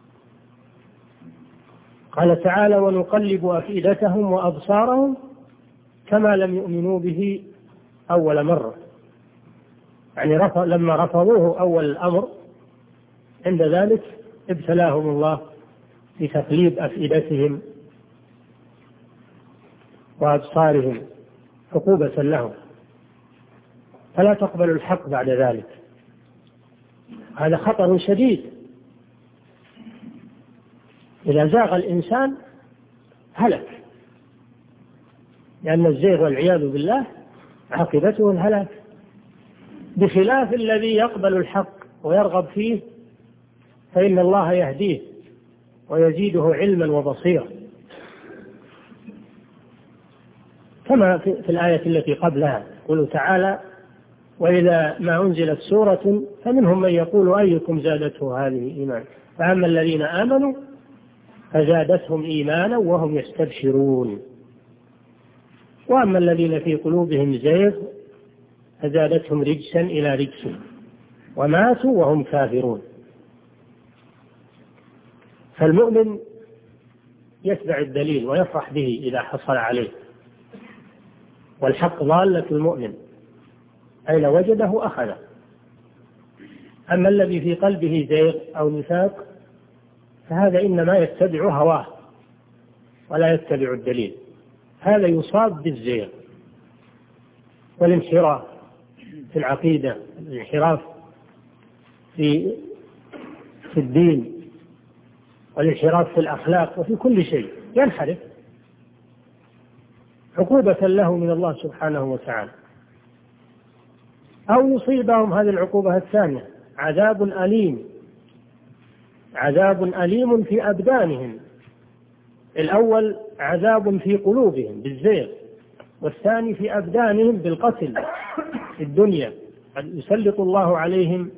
قال تعالى ونقلب أفئدتهم وأبصارهم كما لم يؤمنوا به أول مرة، يعني رفض لما رفضوه أول الأمر عند ذلك ابتلاهم الله بتقليب أفئدتهم وأبصارهم عقوبة لهم، فلا تقبل الحق بعد ذلك. هذا خطر شديد. إذا زاغ الإنسان هلك، لأن الزيغ والعياذ بالله عاقبته الهلاك، بخلاف الذي يقبل الحق ويرغب فيه فإن الله يهديه ويزيده علما وبصيرا، كما في الآية التي قبلها قوله تعالى وإذا ما أنزلت سورة فمنهم من يقول أيكم زادته هذه إيمان فأما الذين آمنوا فزادتهم إيمانا وهم يستبشرون وأما الذين في قلوبهم زيغ فزادتهم رجسا إلى رجس وماتوا وهم كافرون. فالمؤمن يتبع الدليل ويفرح به إذا حصل عليه، والحق ضالة المؤمن أين وجده أخذه. أما الذي في قلبه زيغ أو نفاق فهذا إنما يتبع هواه ولا يتبع الدليل، هذا يصاب بالزيغ والانحراف في العقيدة، الانحراف في في الدين، والانحراف في الأخلاق وفي كل شيء ينحرف عقوبة له من الله سبحانه وتعالى. أو يصيبهم هذه العقوبة الثانية عذاب أليم، عذاب أليم في أبدانهم. الأول عذاب في قلوبهم بالزيغ، والثاني في أبدانهم بالقتل في الدنيا. قد يسلط الله عليهم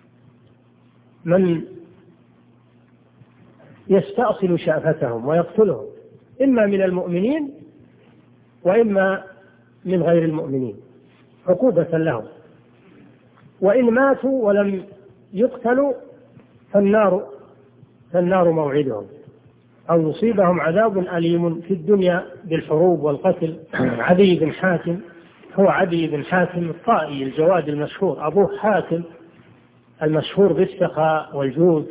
من يستأصل شأفتهم ويقتلهم، إما من المؤمنين وإما من غير المؤمنين عقوبة لهم. وإن ماتوا ولم يقتلوا فالنار فالنار موعدهم، أو يصيبهم عذاب أليم في الدنيا بالحروب والقتل. عدي بن حاتم هو عدي بن حاتم الطائي الجواد المشهور، أبوه حاتم المشهور بالسخاء والجود،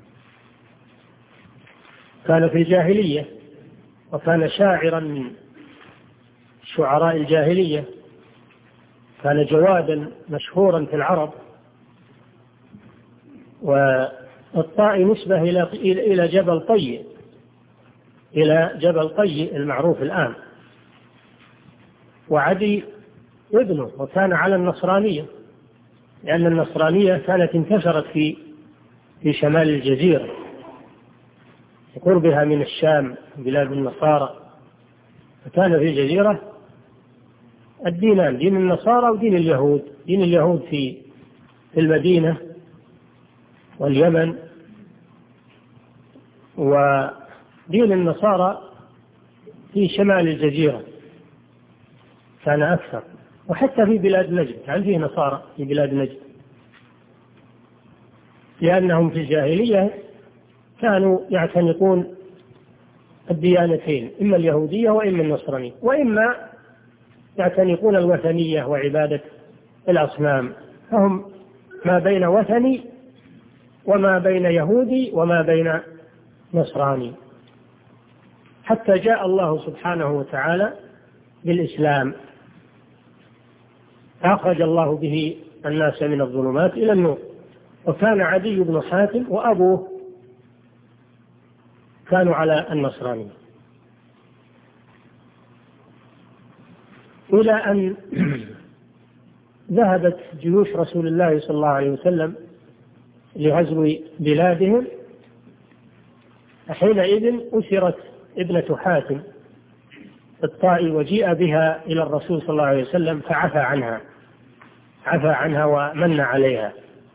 كان في الجاهلية وكان شاعرا من شعراء الجاهلية، كان جوادا مشهورا في العرب. والطائي نسبة إلى جبل طي، إلى جبل طي المعروف الآن. وعدي ابنه وكان على النصرانية، لأن النصرانية كانت انتشرت في في شمال الجزيرة قربها من الشام بلاد النصارى، فكان في الجزيرة الدينان، دين النصارى ودين اليهود. دين اليهود في في المدينة واليمن، ودين النصارى في شمال الجزيرة كان أكثر، وحتى في بلاد نجد كان فيه نصارى في بلاد نجد، لأنهم في الجاهلية كانوا يعتنقون الديانتين، إما اليهودية وإما النصرانية، وإما يعتنقون الوثنية وعبادة الأصنام، فهم ما بين وثني وما بين يهودي وما بين نصراني، حتى جاء الله سبحانه وتعالى بالإسلام، أخرج الله به الناس من الظلمات إلى النور. وكان عدي بن حاتم وأبوه كانوا على النصرانية، إلى أن ذهبت جيوش رسول الله صلى الله عليه وسلم لغزو بلادهم، حينئذ أسرت ابنة حاتم الطائي وجيء بها إلى الرسول صلى الله عليه وسلم فعفى عنها عفى عنها ومن عليها،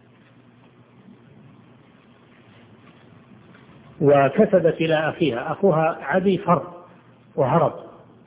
وكتبت إلى أخيها. أخوها عدي فر وهرب،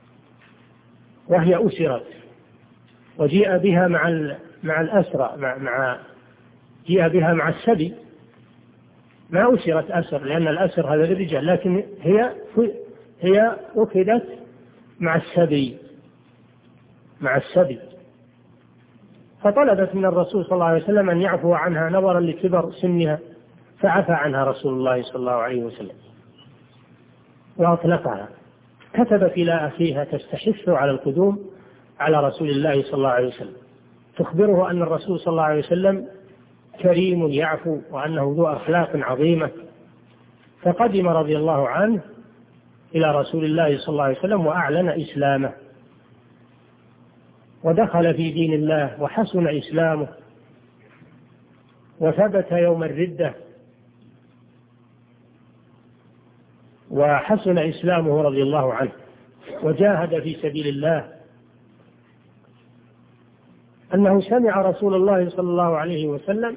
وهي أسرت وجيء بها مع مع الأسرى مع, مع جيء بها مع السبي، ما أسرت أسر لأن الأسر هذا الرجال، لكن هي هي أخذت مع السبي مع السبي فطلبت من الرسول صلى الله عليه وسلم أن يعفو عنها نظرا لكبر سنها، فعفى عنها رسول الله صلى الله عليه وسلم وأطلقها. كتبت إلى أخيها تستحث على القدوم على رسول الله صلى الله عليه وسلم، تخبره أن الرسول صلى الله عليه وسلم كريم يعفو وأنه ذو أخلاق عظيمة. فقدم رضي الله عنه إلى رسول الله صلى الله عليه وسلم وأعلن إسلامه، ودخل في دين الله وحسن إسلامه، وثبت يوم الردة وحسن إسلامه رضي الله عنه، وجاهد في سبيل الله. أنه سمع رسول الله صلى الله عليه وسلم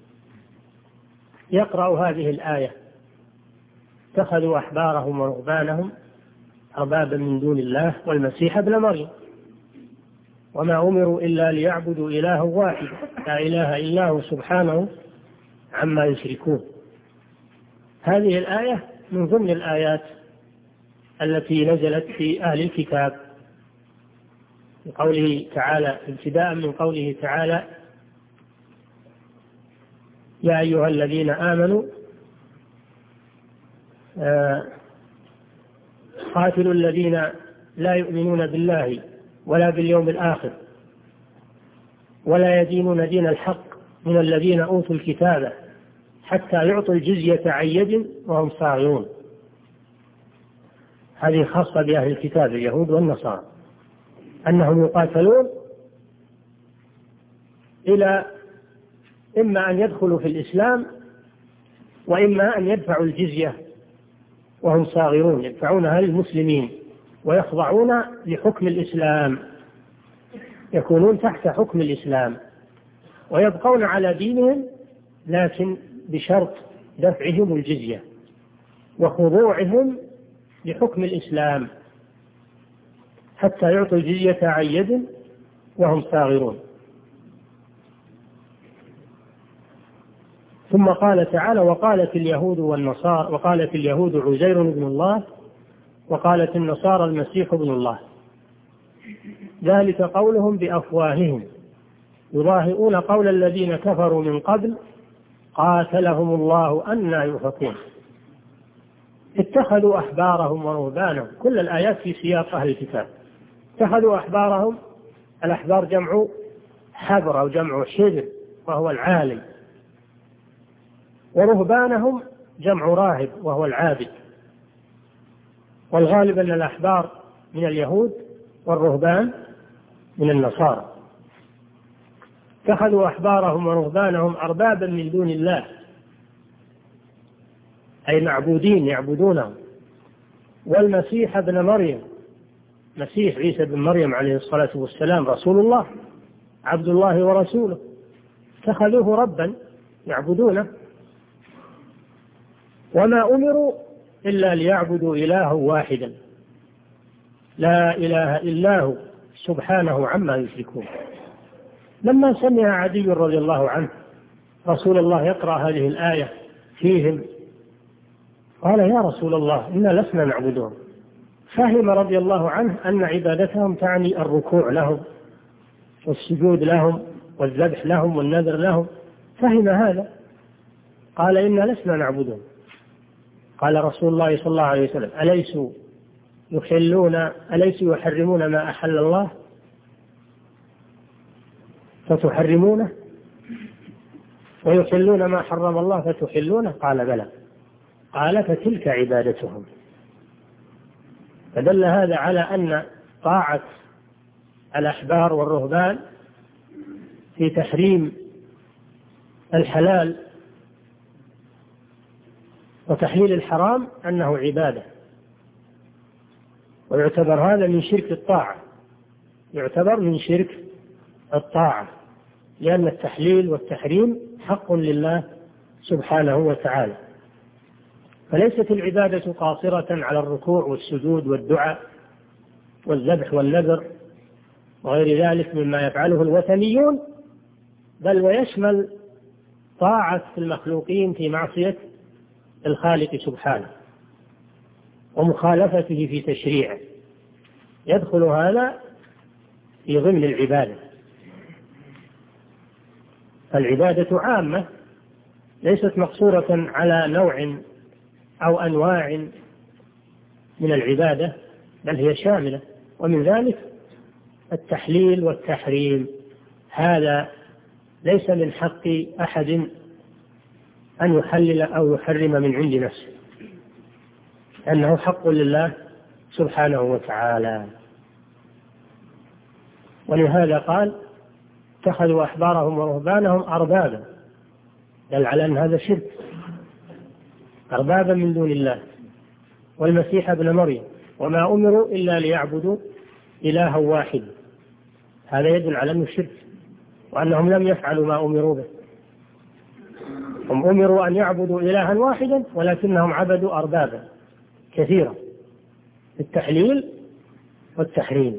يقرأ هذه الآية: اتخذوا أحبارهم ورهبانهم أربابا من دون الله والمسيح ابن مريم وما أمروا إلا ليعبدوا إلها واحد لا إله إلا هو سبحانه عما يشركون. هذه الآية من ضمن الآيات التي نزلت في أهل الكتاب، قوله تعالى ابتداء من قوله تعالى: يا أيها الذين آمنوا قاتلوا الذين لا يؤمنون بالله ولا باليوم الآخر ولا يدينون دين الحق من الذين أوتوا الكتاب حتى يعطوا الجزية عن يد وهم صاغرون. هذه خاصة بأهل الكتاب اليهود والنصارى، أنهم يقاتلون إلى إما أن يدخلوا في الإسلام وإما أن يدفعوا الجزية وهم صاغرون، يدفعونها للمسلمين ويخضعون لحكم الإسلام، يكونون تحت حكم الإسلام ويبقون على دينهم، لكن بشرط دفعهم الجزية وخضوعهم لحكم الإسلام حتى يعطوا الجزية عن يد وهم صاغرون. ثم قال تعالى: وقالت اليهود والنصارى وقالت اليهود عزير ابن الله وقالت النصارى المسيح ابن الله، ذلك قولهم بأفواههم يضاهئون قول الذين كفروا من قبل قاتلهم الله أنى يؤفكون. اتخذوا أحبارهم ورهبانهم، كل الآيات في سياق أهل الكتاب. اتخذوا أحبارهم، الأحبار جمع حبر أو جمع حبر وهو العالم، ورهبانهم جمع راهب وهو العابد، والغالب أن الأحبار من اليهود والرهبان من النصارى. اتخذوا أحبارهم ورهبانهم أربابا من دون الله، أي معبودين يعبدونهم، والمسيح ابن مريم، مسيح عيسى بن مريم عليه الصلاة والسلام رسول الله عبد الله ورسوله، اتخذوه ربا يعبدونه. وما أمروا إلا ليعبدوا إلها واحدا لا إله إلا هو سبحانه عما يشركون. لما سمع عدي رضي الله عنه رسول الله يقرأ هذه الآية فيهم قال: يا رسول الله إنا لسنا نعبدهم. فهم رضي الله عنه أن عبادتهم تعني الركوع لهم والسجود لهم والذبح لهم والنذر لهم، فهم هذا، قال: إنا لسنا نعبدهم. قال رسول الله صلى الله عليه وسلم: أليسوا يحلون أليسوا يحرمون ما أحل الله فتحرمونه ويحلون ما حرم الله فتحلونه؟ قال: بلى. قال: فتلك عبادتهم. فدل هذا على أن طاعة الأحبار والرهبان في تحريم الحلال وتحليل الحرام أنه عبادة، ويعتبر هذا من شرك الطاعة، يعتبر من شرك الطاعة، لأن التحليل والتحريم حق لله سبحانه وتعالى. فليست العبادة قاصرة على الركوع والسجود والدعاء والذبح والنذر وغير ذلك مما يفعله الوثنيون، بل ويشمل طاعة المخلوقين في معصية الخالق سبحانه ومخالفته في تشريعه، يدخل هذا في ضمن العبادة. فالعبادة عامة ليست مقصورة على نوع أو أنواع من العبادة، بل هي شاملة. ومن ذلك التحليل والتحريم، هذا ليس من حق أحد أن يحلل أو يحرم من عند نفسه، أنه حق لله سبحانه وتعالى. ولهذا قال: اتخذوا أحبارهم ورهبانهم أربابا، دل على أن هذا شرك، أربابا من دون الله، والمسيح ابن مريم، وما أمروا إلا ليعبدوا إلها واحد. هذا يدل على أنه شرك، وأنهم لم يفعلوا ما أمروا به. هم أمروا أن يعبدوا إلها واحدا، ولكنهم عبدوا أربابا كثيرا في التحليل والتحريم.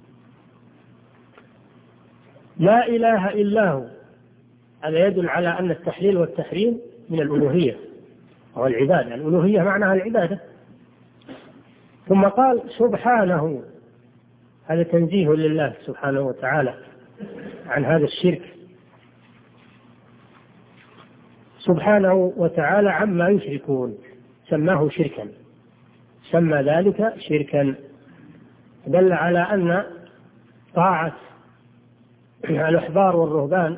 لا إله إلا هو، هذا يدل على أن التحليل والتحريم من الألوهية أو العبادة. الألوهية معناها العبادة. ثم قال: سبحانه، هذا تنزيه لله سبحانه وتعالى عن هذا الشرك، سبحانه وتعالى عما يشركون، سماه شركا، سمى ذلك شركا، دل على أن طاعة الأحبار والرهبان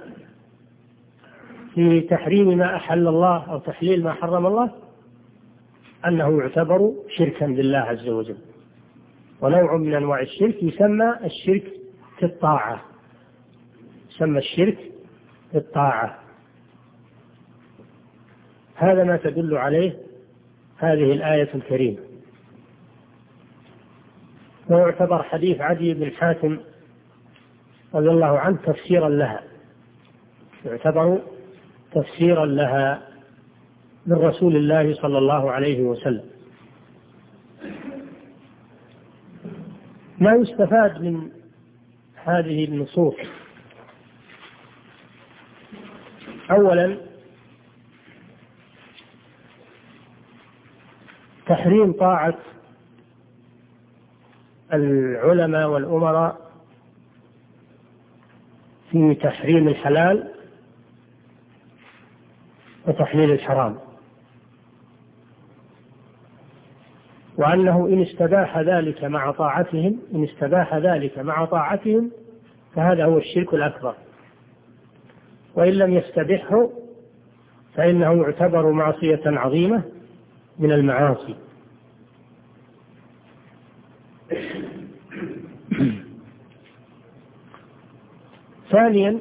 في تحريم ما أحل الله أو تحليل ما حرم الله أنه يعتبر شركا لله عز وجل. ونوع من أنواع الشرك يسمى الشرك في الطاعة، يسمى الشرك في الطاعة. هذا ما تدل عليه هذه الآية الكريمة. ويعتبر حديث عدي بن حاتم رضي الله عنه تفسيرا لها، يعتبر تفسيرا لها من رسول الله صلى الله عليه وسلم. ما يستفاد من هذه النصوص: أولا تحريم طاعة العلماء والأمراء في تحريم الحلال وتحليل الحرام، وأنه إن استباح ذلك مع طاعتهم إن استباح ذلك مع طاعتهم فهذا هو الشرك الأكبر، وإن لم يستبحه فإنه يعتبر معصية عظيمة من المعاصي. ثانيا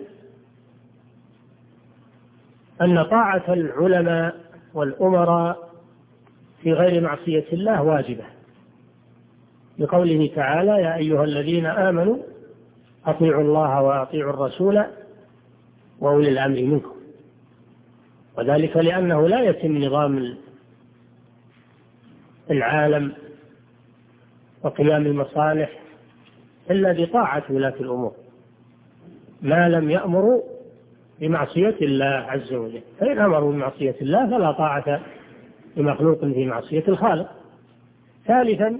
أن طاعة العلماء والأمراء في غير معصية الله واجبة، لقوله تعالى: يا أيها الذين آمنوا أطيعوا الله وأطيعوا الرسول وأولي الأمر منكم. وذلك لأنه لا يتم نظام العالم وقيام المصالح إلا بطاعة ولاة الأمور ما لم يأمروا بمعصية الله عز وجل، فإن أمروا بمعصية الله فلا طاعة لمخلوق في معصية الخالق. ثالثا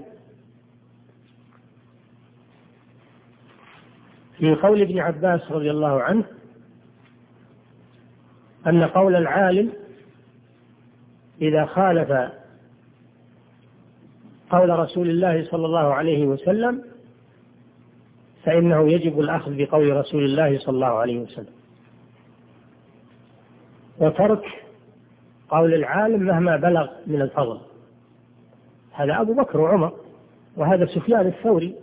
في قول ابن عباس رضي الله عنه أن قول العالم إذا خالف قول رسول الله صلى الله عليه وسلم فإنه يجب الأخذ بقول رسول الله صلى الله عليه وسلم، وترك قول العالم مهما بلغ من الفضل. هذا أبو بكر وعمر، وهذا سفيان الثوري.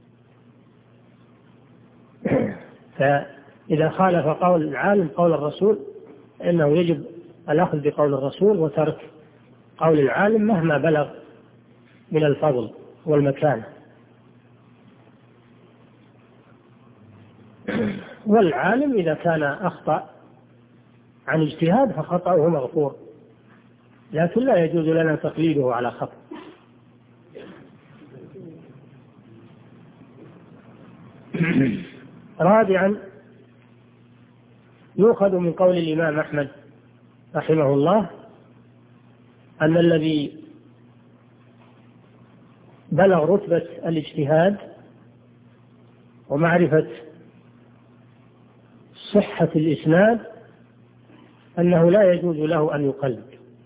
فإذا خالف قول العالم قول الرسول فإنه يجب الأخذ بقول الرسول وترك قول العالم مهما بلغ من الفضل والمكانة. والعالم إذا كان أخطأ عن اجتهاد فخطأه مغفور، لكن لا يجوز لنا تقليده على خطأ. رابعا يؤخذ من قول الإمام أحمد رحمه الله أن الذي بلغ رتبة الاجتهاد ومعرفة صحة الإسناد أنه لا يجوز له أن يقلد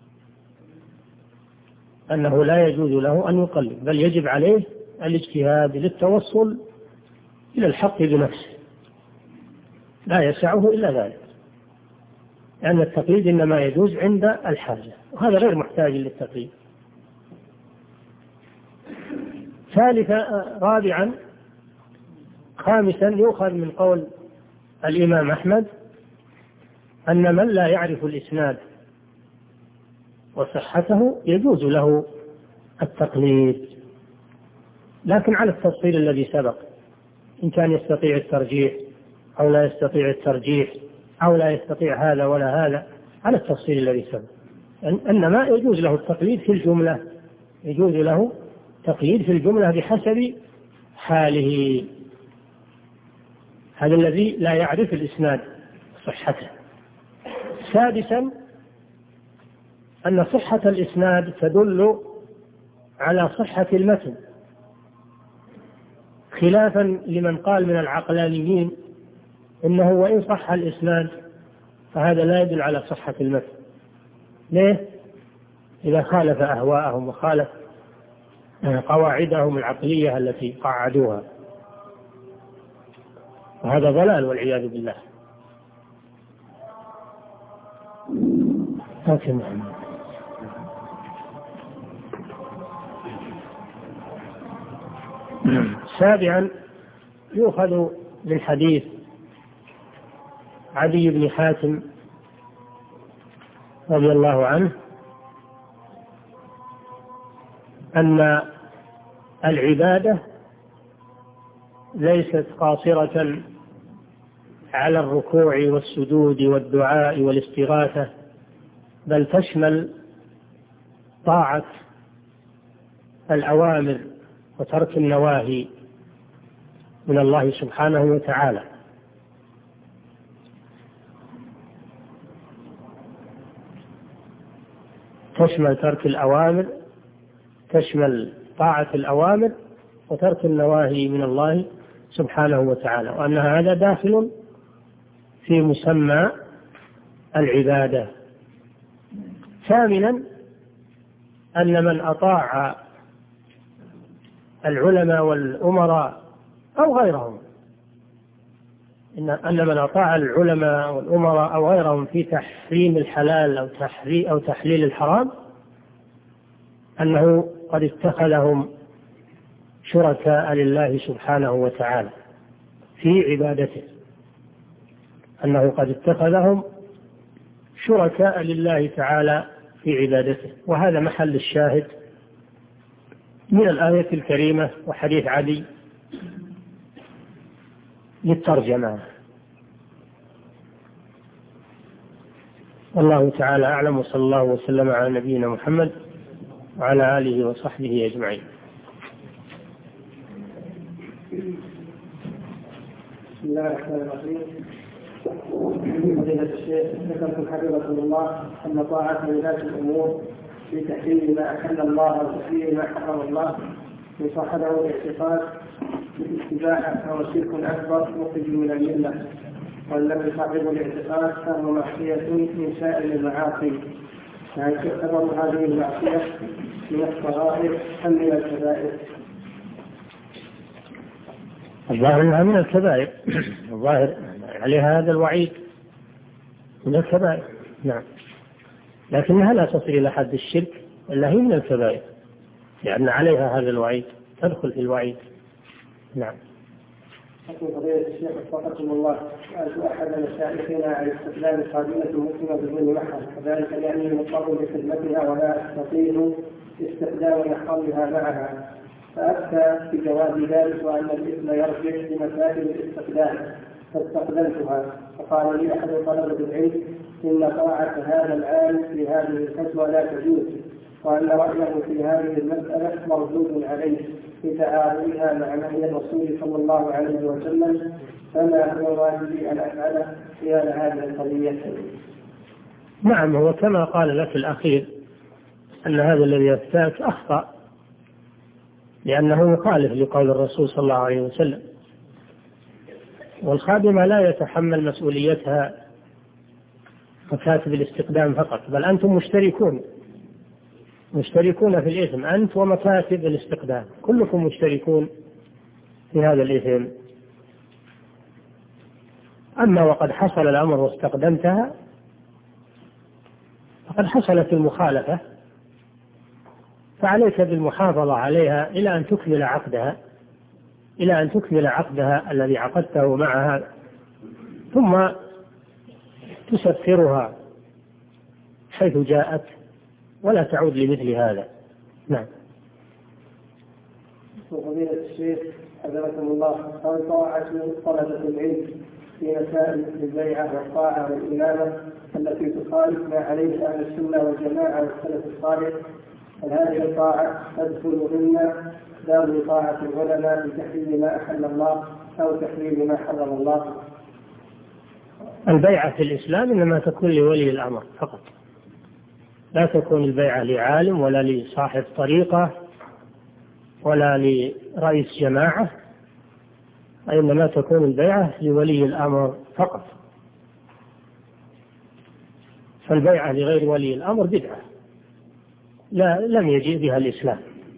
أنه لا يجوز له أن يقلد بل يجب عليه الاجتهاد للتوصل إلى الحق بنفسه، لا يسعه إلا ذلك، لأن التقليد إنما يجوز عند الحاجة، وهذا غير محتاج للتقليد. ثالثا رابعا خامسا يؤخذ من قول الإمام أحمد أن من لا يعرف الإسناد وصحته يجوز له التقليد، لكن على التفصيل الذي سبق، إن كان يستطيع الترجيح أو لا يستطيع الترجيح أو لا يستطيع هذا ولا هذا، على التفصيل الذي سبق. إنما يجوز له التقليد في الجملة يجوز له تقليد في الجملة بحسب حاله، هذا الذي لا يعرف الإسناد صحته. سادسا أن صحة الإسناد تدل على صحة المتن، خلافا لمن قال من العقلانيين إنه وإن صح الإسناد فهذا لا يدل على صحة المتن. ليه؟ إذا خالف أهواءهم وخالف قواعدهم العقلية التي قعدوها، وهذا ضلال والعياذ بالله. سابعا يؤخذ من حديث عدي بن حاتم رضي الله عنه أن العبادة ليست قاصرة على الركوع والسجود والدعاء والاستغاثة، بل تشمل طاعة الأوامر وترك النواهي من الله سبحانه وتعالى. تشمل ترك الأوامر تشمل طاعة الأوامر وترك النواهي من الله سبحانه وتعالى، وأن هذا داخل في مسمى العبادة. ثامنا أن من أطاع العلماء والأمراء أو غيرهم إن من أطاع العلماء والأمراء أو غيرهم في تحريم الحلال أو تحريم أو تحليل الحرام أنه قد اتخذهم شركاء لله سبحانه وتعالى في عبادته، أنه قد اتخذهم شركاء لله تعالى في عبادته. وهذا محل الشاهد من الآية الكريمة وحديث علي للترجمة. والله تعالى أعلم، وصلى الله وسلم على نبينا محمد وعلى آله وصحبه أجمعين. بسم الله الرحمن الرحيم. فضيلة الشيخ، ذكرتم حفظكم الله أن طاعة ولاة الأمور في تحليل ما أحل الله وتحليل ما حرم الله يصاحبه الاعتقاد بالاستباحة فهو شرك أكبر مخرج من الملة، والذي يصاحبه الاعتقاد فهو معصية من سائر المعاصي. يعني تعتبر هذه المعصية من الصغائر أم من الكبائر؟ الظاهر أنها من الكبائر، الظاهر عليها هذا الوعيد من الكبائر، نعم، لكنها لا تصل إلى حد الشرك إلا هي من الكبائر، لأن عليها هذا الوعيد، تدخل في الوعيد. نعم. حكم فضيلة الشيخ وفقكم الله، سألت أحد مشايخنا عن استخدام خادمة مسلمة بدون محرم، كذلك لأني مضطر لخدمتها ولا أستطيع استخدام محرمها معها، فأفتى بجواز ذلك وأن الإثم يرجع لمسائل الاستخدام، فاستخدمتها فقال لي أحد طلبة العلم إن طاعة هذا العالم في هذه الفتوى لا تجوز، وأن رأيه في هذه المسألة مردود عليه بتعارضها مع نهي الرسول صلى الله عليه وسلم، فما هو واجبي أن أفعله خلال هذه القضية؟ نعم، هو كما قال لك الأخير أن هذا الذي يفتاك أخطأ، لأنه مخالف لقول الرسول صلى الله عليه وسلم، والخادمة لا يتحمل مسؤوليتها مكاتب الاستقدام فقط، بل أنتم مشتركون مشتركون في الإثم، أنت ومكاتب الاستقدام كلكم مشتركون في هذا الإثم. أما وقد حصل الأمر واستقدمتها فقد حصلت المخالفة، فعليك بالمحافظة عليها إلى أن تكمل عقدها إلى أن تكمل عقدها الذي عقدته معها، ثم تسفرها حيث جاءت ولا تعود لمثل هذا. نعم. فضيلة الشيخ حفظكم الله، هل طاعة طلبة العلم في مسائل البيعة والطاعة والإمامة التي تخالف ما عليه أهل السنة والجماعة والسلف الصالح، هل هذه الطاعة تدخل ضمن دار طاعة العلماء بتحليل ما أحل الله أو تحليل ما حرم الله؟ البيعة في الإسلام إنما تكون لولي الأمر فقط، لا تكون البيعة لعالم ولا لصاحب طريقة ولا لرئيس جماعة، إنما تكون البيعة لولي الأمر فقط. فالبيعة لغير ولي الأمر بدعة لا لم يجيء بها الإسلام.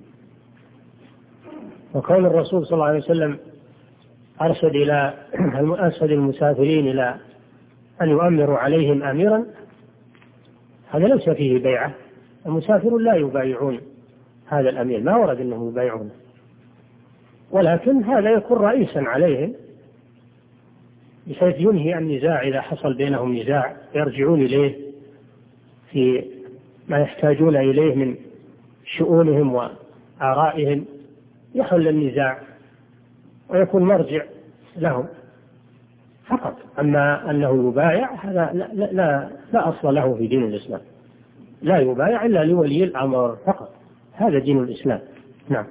وكون الرسول صلى الله عليه وسلم أرشد إلى أرشد المسافرين إلى أن يؤمروا عليهم أميرا، هذا ليس فيه بيعة، المسافرون لا يبايعون هذا الأمير، ما ورد أنهم يبايعونه، ولكن هذا يكون رئيسا عليهم بحيث ينهي النزاع إذا حصل بينهم نزاع، يرجعون إليه في ما يحتاجون إليه من شؤونهم وآرائهم، يحل النزاع ويكون مرجع لهم فقط. أما أنه يبايع هذا لا, لا, لا, لا أصل له في دين الإسلام، لا يبايع إلا لولي الأمر فقط، هذا دين الإسلام. نعم.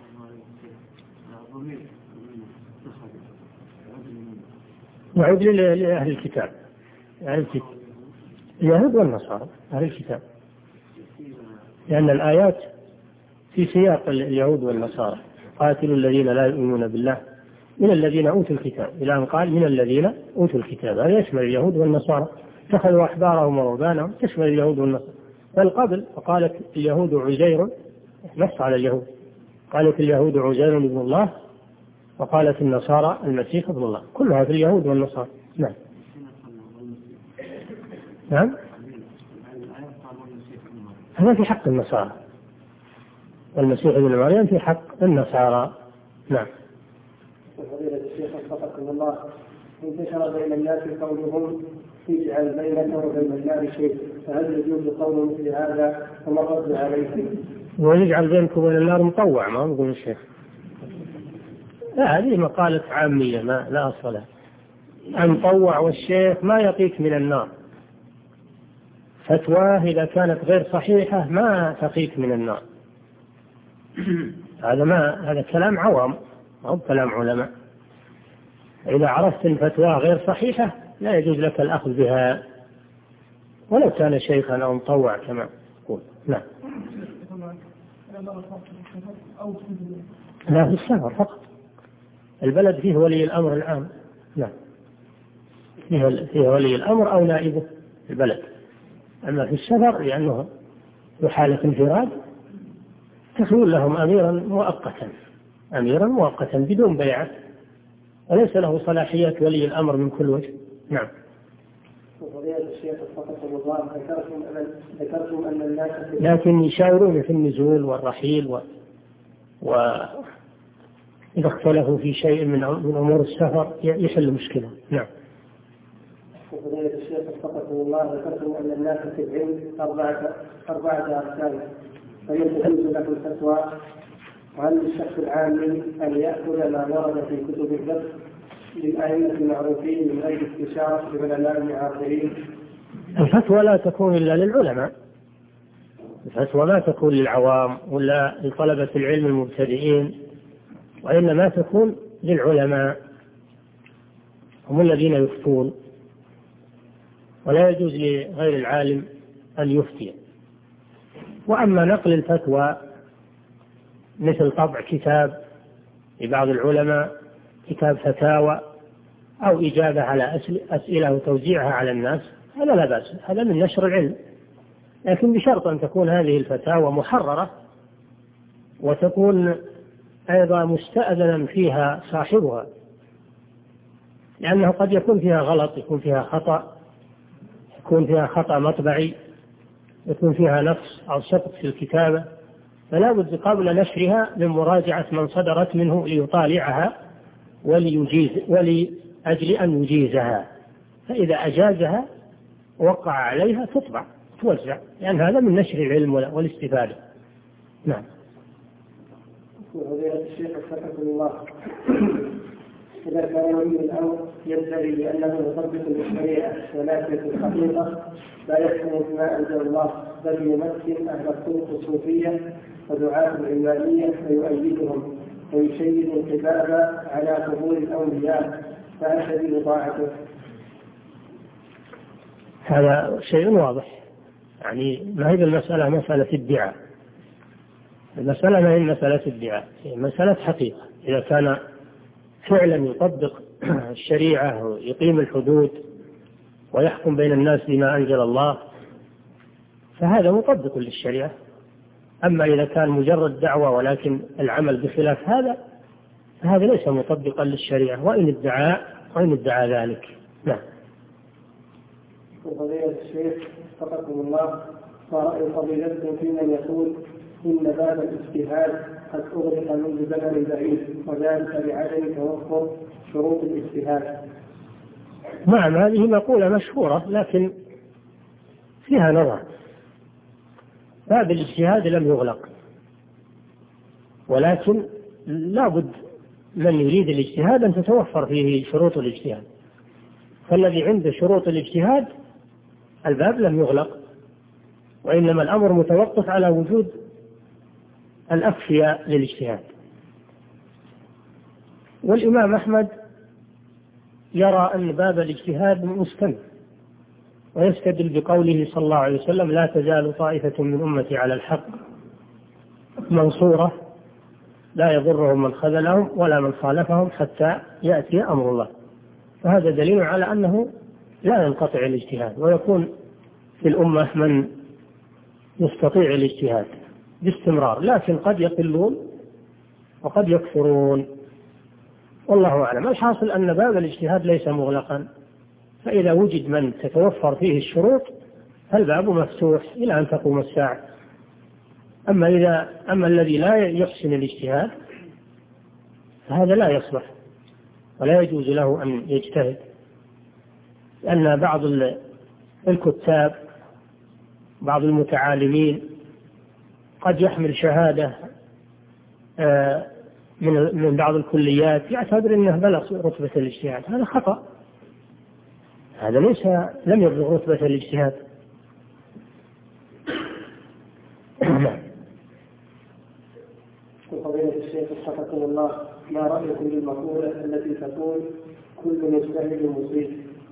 نعود لأهل الكتاب، أهل الكتاب اليهود والنصارى، أهل الكتاب، لأن الآيات في سياق اليهود والنصارى: قاتلوا الذين لا يؤمنون بالله من الذين أوتوا الكتاب، إلى أن قال من الذين أوتوا الكتاب. هذا يشمل اليهود والنصارى، اتخذوا أحبارهم ورهبانهم، تشمل اليهود والنصارى. بل قبل فقالت اليهود عزير، نص على اليهود، قالت اليهود عزير ابن الله، وقالت النصارى المسيح ابن الله، كلها في اليهود والنصارى. نعم نعم هذا في حق النصارى، والمسيح ابن مريم في حق النصارى. نعم. فضيلة الشيخ وفقكم الله، انتشر بين الناس قولهم اجعل بينك وبين النار شيء، فهل يجوز قول مثل هذا وما الرد عليه؟ ونجعل بينك وبين النار مطوع، ما نقول الشيخ، لا هذه مقالة عامية ما لا أصل لها. المطوع والشيخ ما يقيك من النار، فتواه إذا كانت غير صحيحة ما تقيك من النار. هذا ما هذا كلام عوام أو كلام علماء. إذا عرفت أن فتواه غير صحيحة لا يجوز لك الأخذ بها ولو كان شيخا أو مطوع كما يقول. نعم. لا في السفر فقط، البلد فيه ولي الأمر العام. نعم فيه ولي الأمر أو نائبه البلد. أما في السفر لأنه في حالة انفراد تخيل لهم أميرا مؤقتا أميرا مؤقتا بدون بيعة، وليس له صلاحيات ولي الأمر من كل وجه. نعم. ذكرتم أن الناس لكن يشاورون في النزول والرحيل و... وإذا اختلفوا في شيء من من أمور السفر يحل مشكلة. نعم. وفضيلة الشيخ وفقكم الله، ذكرتم أن الناس في العلم أربعة أربعة أقسام، فهل تجوز له الفتوى؟ وهل للشخص العام أن يأخذ ما ورد في كتب الفقه للأئمة المعروفين من غير استشارة العلماء المعاصرين؟ الفتوى لا تكون إلا للعلماء، الفتوى لا تكون للعوام ولا لطلبة العلم المبتدئين، وإنما تكون للعلماء، هم الذين يفتون، ولا يجوز لغير العالم أن يفتي. وأما نقل الفتوى مثل طبع كتاب لبعض العلماء، كتاب فتاوى أو إجابة على أسئلة وتوزيعها على الناس، هذا لا بأس، هذا من نشر العلم، لكن بشرط أن تكون هذه الفتاوى محررة وتكون أيضا مستأذنا فيها صاحبها، لأنه قد يكون فيها غلط، يكون فيها خطأ، يكون فيها خطأ مطبعي، يكون فيها نقص أو سقط في الكتابة، فلا بد قبل نشرها من مراجعة من صدرت منه ليطالعها وليجيز ولأجل أن يجيزها، فإذا أجازها وقع عليها تطبع توزع، لأن هذا من نشر العلم والاستفادة. نعم. وهذا الشيخ حفظه الله، إذا كان ولي الأمر يدعي لأنه يطبق الشريعة ولكن في الحقيقة لا يحكم بما أنزل الله، بل يمثل أهل الطرق الصوفية ودعاة العلمانية ويؤيدهم ويشيد الكتاب على قبول الأولياء، فأشهد طاعته. هذا شيء واضح، يعني ما هي المسألة مسألة ادعاء، المسألة ما هي مسألة ادعاء، هي مسألة حقيقة. إذا كان فعلا يطبق الشريعة ويقيم الحدود ويحكم بين الناس بما أنزل الله فهذا مطبق للشريعة. أما إذا كان مجرد دعوة ولكن العمل بخلاف هذا فهذا ليس مطبقا للشريعة، وإن ادعى وإن ادعى ذلك. نعم. وفضيلة الشيخ وفقكم الله، ورأي فضيلتكم في من يقول إن باب الاجتهاد قد أغلق منذ زمن بعيد، وذلك لعدم توفر شروط الاجتهاد. نعم، هذه مقولة مشهورة لكن فيها نظر. باب الاجتهاد لم يغلق، ولكن لا بد من يريد الاجتهاد أن تتوفر فيه شروط الاجتهاد، فالذي عنده شروط الاجتهاد الباب لم يغلق، وإنما الأمر متوقف على وجود الأكفياء للاجتهاد. والإمام أحمد يرى أن باب الاجتهاد مستمر، ويستدل بقوله صلى الله عليه وسلم: لا تزال طائفة من أمتي على الحق منصورة لا يضرهم من خذلهم ولا من خالفهم حتى يأتي أمر الله. فهذا دليل على أنه لا ينقطع الاجتهاد، ويكون في الأمة من يستطيع الاجتهاد باستمرار، لكن قد يقلون وقد يكثرون، والله أعلم. الحاصل أن باب الاجتهاد ليس مغلقا، فإذا وجد من تتوفر فيه الشروط فالباب مفتوح إلى أن تقوم الساعة. أما إذا أما الذي لا يحسن الاجتهاد فهذا لا يصلح ولا يجوز له أن يجتهد، لأن بعض الكتاب بعض المتعالمين قد يحمل شهادة من بعض الكليات يعتبر أنه بلغ رتبة الاجتهاد. هذا خطأ، هذا ليس لم يبلغ رتبة الاجتهاد. فضيلة الشيخ وفقكم الله، ما رأيكم بالمقولة التي تقول كل مجتهد مصيب؟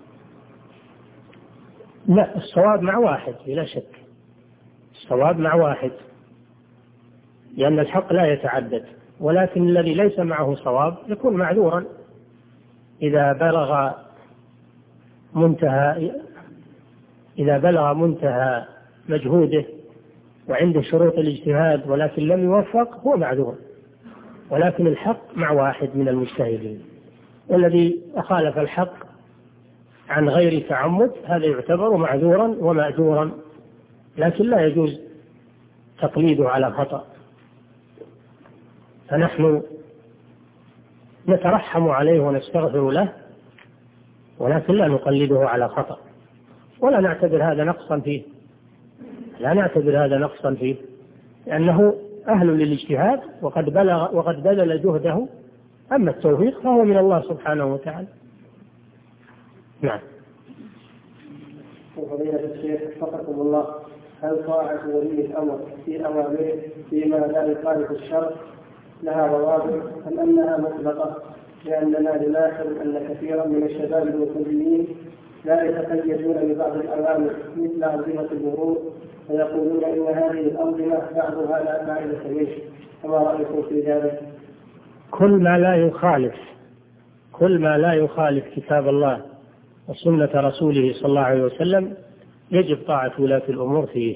لا، الصواب مع واحد بلا شك، الصواب مع واحد، لأن الحق لا يتعدد، ولكن الذي ليس معه صواب يكون معذورا إذا بلغ منتهى إذا بلغ منتهى مجهوده وعنده شروط الاجتهاد ولكن لم يوفق هو معذور، ولكن الحق مع واحد من المجتهدين، والذي أخالف الحق عن غير تعمد هذا يعتبر معذورا ومأجورا، لكن لا يجوز تقليده على خطأ. فنحن نترحم عليه ونستغفر له، ولكن لا نقلده على خطأ، ولا نعتبر هذا نقصا فيه لا نعتبر هذا نقصا فيه لأنه أهل للاجتهاد وقد بلغ وقد بذل جهده. أما التوفيق فهو من الله سبحانه وتعالى. نعم. فضيلة الشيخ وفقكم الله، هل طاعة ولي الأمر في أوامره فيما لا يخالف الشرع لها ضوابط أم أنها مطلقة؟ لأننا نلاحظ أن كثيرا من الشباب المسلمين لا يتقيدون ببعض الأوامر مثل أنظمة المرور، ويقولون إن هذه الأنظمة بعضها لا فائدة منه، فما رأيكم في ذلك؟ كل ما لا يخالف كل ما لا يخالف كتاب الله وسنة رسوله صلى الله عليه وسلم يجب طاعة ولاة الأمور فيه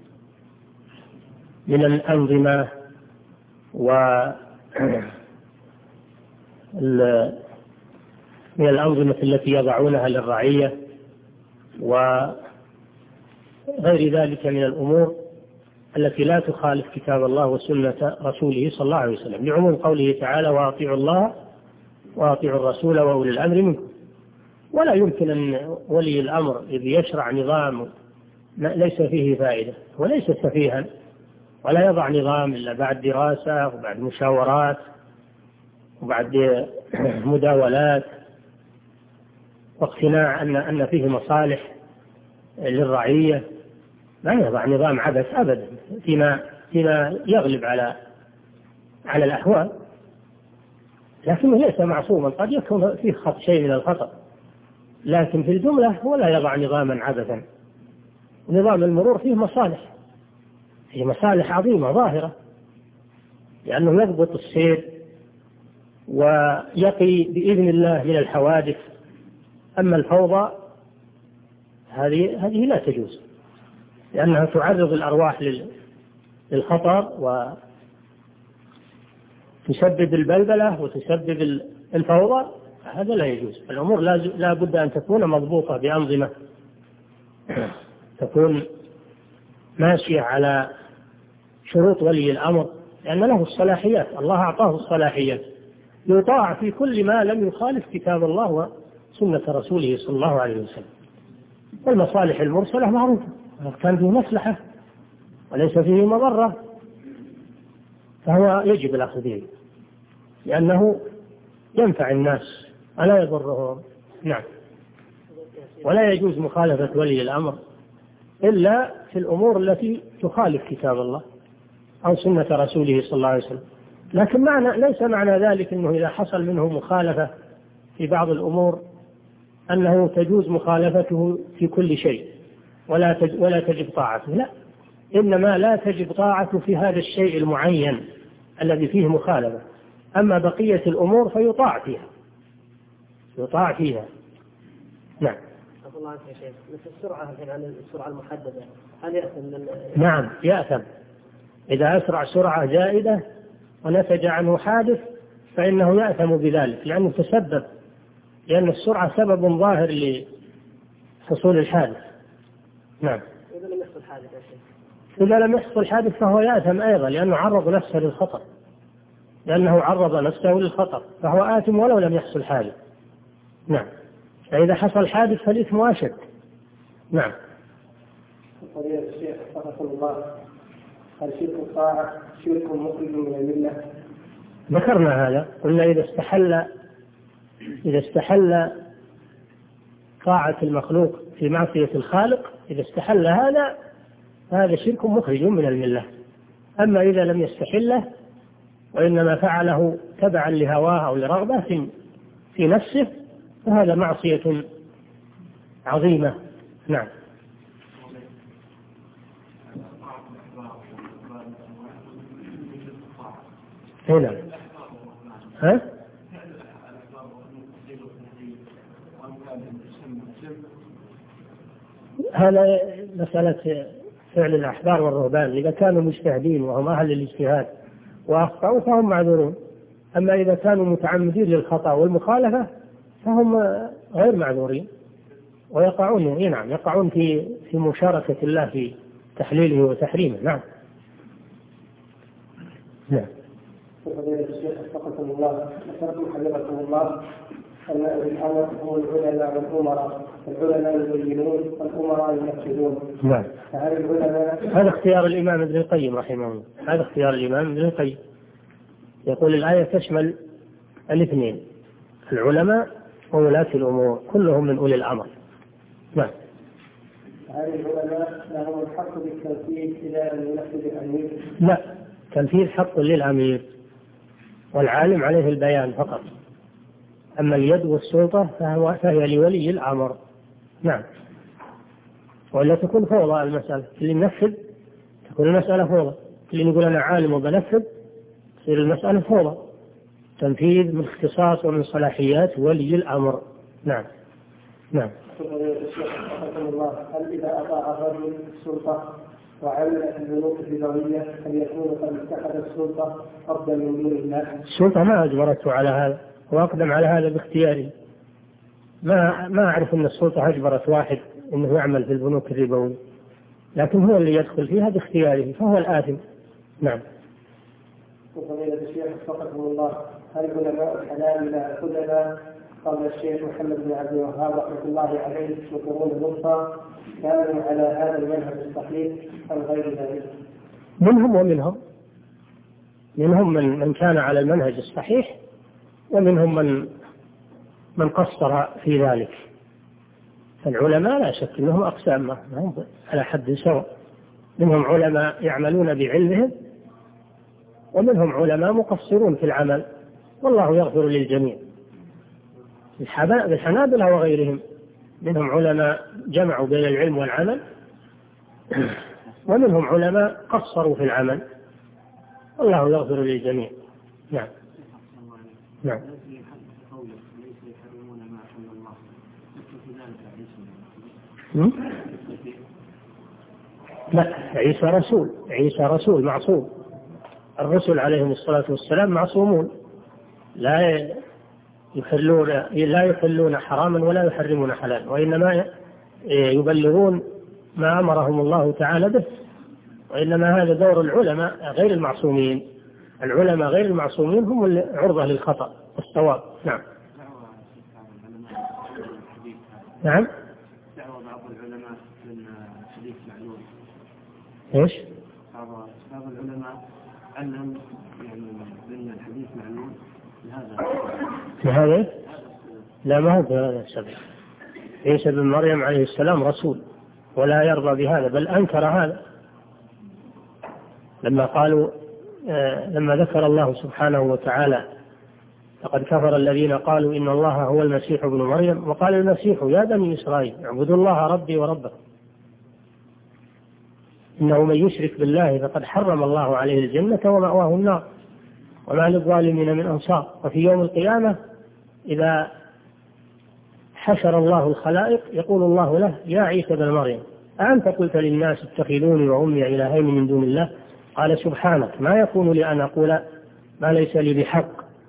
من الأنظمة و من الأنظمة التي يضعونها للرعية وغير ذلك من الأمور التي لا تخالف كتاب الله وسنة رسوله صلى الله عليه وسلم، لعموم قوله تعالى: وأطيعوا الله وأطيعوا الرسول وأولي الأمر منكم. ولا يمكن أن ولي الأمر إذ يشرع نظام ليس فيه فائدة وليس سفيها، ولا يضع نظام إلا بعد دراسة وبعد مشاورات وبعد مداولات واقتناع أن أن فيه مصالح للرعية. لا يضع نظام عبث أبدا فيما فيما يغلب على على الأحوال، لكنه ليس معصوما، قد يكون فيه خط شيء من الخطأ، لكن في الجملة هو لا يضع نظاما عبثا. نظام المرور فيه مصالح فيه مصالح عظيمة ظاهرة، لأنه يضبط السير ويقي بإذن الله من الحوادث. أما الفوضى هذه هذه لا تجوز، لأنها تعرض الأرواح للخطر وتسبب البلبلة وتسبب الفوضى. هذا لا يجوز. الأمور لا بد أن تكون مضبوطة بأنظمة تكون ماشية على شروط ولي الأمر، لأن له الصلاحيات، الله أعطاه الصلاحيات، يطاع في كل ما لم يخالف كتاب الله وسنة رسوله صلى الله عليه وسلم. والمصالح المرسلة معروفة، كان فيه مصلحة وليس فيه مضرة فهو يجب الأخذ به، لأنه ينفع الناس ولا يضرهم. نعم. ولا يجوز مخالفة ولي الأمر إلا في الأمور التي تخالف كتاب الله أو سنة رسوله صلى الله عليه وسلم. لكن معنى ليس معنى ذلك أنه إذا حصل منه مخالفة في بعض الأمور أنه تجوز مخالفته في كل شيء ولا ولا تجب طاعته، لا، إنما لا تجب طاعة في هذا الشيء المعين الذي فيه مخالفة، أما بقية الأمور فيطاع فيها يطاع فيها. نعم. الله عنك يا شيخ، مثل السرعة عن السرعة المحددة هل يأثم من؟ نعم يأثم إذا أسرع سرعة زائدة ونتج عنه حادث فإنه يأثم بذلك، لأنه تسبب، لأن السرعة سبب ظاهر لحصول الحادث. نعم. إذا لم يحصل حادث يا شيخ، إذا لم يحصل حادث فهو يأثم أيضا، لأنه عرض نفسه للخطر، لأنه عرض نفسه للخطر فهو آثم ولو لم يحصل حادث. نعم. فإذا حصل حادث فالإثم أشد. نعم. فضيلة الشيخ وفقكم الله، هل شرك الطاعة شرك مخرج من الملة؟ ذكرنا هذا، قلنا إذا استحل إذا استحل طاعة المخلوق في معصية الخالق، إذا استحل هذا هذا شرك مخرج من الملة. أما إذا لم يستحله وإنما فعله تبعا لهواه أو لرغبة في, في نفسه فهذا معصية عظيمة. نعم. هنا ها؟ هذا مسألة فعل الأحبار والرهبان، إذا كانوا مجتهدين وهم أهل الاجتهاد وأخطأوا فهم معذورون، أما إذا كانوا متعمدين للخطأ والمخالفة فهم غير معذورين ويقعون نعم يقعون في في مشاركة الله في تحليله وتحريمه. نعم. نعم. فضيلة الشيخ وفقكم الله، ذكرتم حفظكم الله أن الأمر هو العلماء والأمراء، العلماء يبينون والأمراء ينفذون. نعم. فهل العلماء هذا اختيار الإمام ابن القيم رحمه الله، هذا اختيار الإمام ابن القيم، يقول الآية تشمل الاثنين، العلماء وولاة الأمور كلهم من أولي الأمر. نعم. هل العلماء لهم الحق بالتنفيذ إذا لم ينفذ الأمير؟ لا، تنفيذ حق للأمير والعالم عليه البيان فقط، أما اليد والسلطة فهو فهي لولي الأمر. نعم. ولا تكون فوضى المسألة، اللي ينفذ تكون المسألة فوضى، اللي يقول أنا عالم وبنفذ تصير المسألة فوضى. تنفيذ من اختصاص ومن صلاحيات ولي الأمر. نعم. نعم. الله، هل إذا أطاع الرجل السلطة وعمل في البنوك الربوية هل يكون قد اتخذ السلطة أفضل من دون الله؟ السلطة ما أجبرته على هذا، وأقدم على هذا باختياري. ما ما أعرف أن السلطة أجبرت واحد أنه يعمل في البنوك الربوية، لكن هو اللي يدخل فيها باختياره فهو الآثم. نعم. فضيلة الشيخ وفقكم الله، هل علماء الحلال لا خذنا قبل الشيخ محمد بن عبد الوهاب رحمه الله عليه في القرون الوسطى كانوا على هذا المنهج الصحيح أم غير ذلك؟ منهم ومنهم، منهم من من كان على المنهج الصحيح ومنهم من من قصر في ذلك. فالعلماء لا شك أنهم أقسام، ما هم على حد سواء، منهم علماء يعملون بعلمهم ومنهم علماء مقصرون في العمل، والله يغفر للجميع. الحنابلة وغيرهم منهم علماء جمعوا بين العلم والعمل ومنهم علماء قصروا في العمل، والله يغفر للجميع. نعم. نعم. لا، عيسى رسول، عيسى رسول معصوم، الرسل عليهم الصلاة والسلام معصومون، لا يحلون لا يحلون حراما ولا يحرمون حلالا، وإنما يبلغون ما أمرهم الله تعالى به، وإنما هذا دور العلماء غير المعصومين. العلماء غير المعصومين هم عرضة للخطأ والصواب. نعم. نعم. دعوة بعض العلماء من حديث معلول. ايش؟ بعض العلماء علم يعني بأن الحديث معلول لهذا. لهذا؟ لا، ما هو بهذا السبب. عيسى بن مريم عليه السلام رسول ولا يرضى بهذا، بل أنكر هذا لما قالوا آه لما ذكر الله سبحانه وتعالى لقد كفر الذين قالوا إن الله هو المسيح ابن مريم، وقال المسيح يا بني إسرائيل اعبدوا الله ربي وربكم. إنه من يشرك بالله فقد حرم الله عليه الجنة ومأواه النار وما للظالمين من أنصار. وفي يوم القيامة إذا حشر الله الخلائق يقول الله له: يا عيسى بن مريم أأنت قلت للناس اتخذوني وأمي إلهين من دون الله؟ قال: سبحانك، ما يكون لي أن أقول ما ليس لي بحق،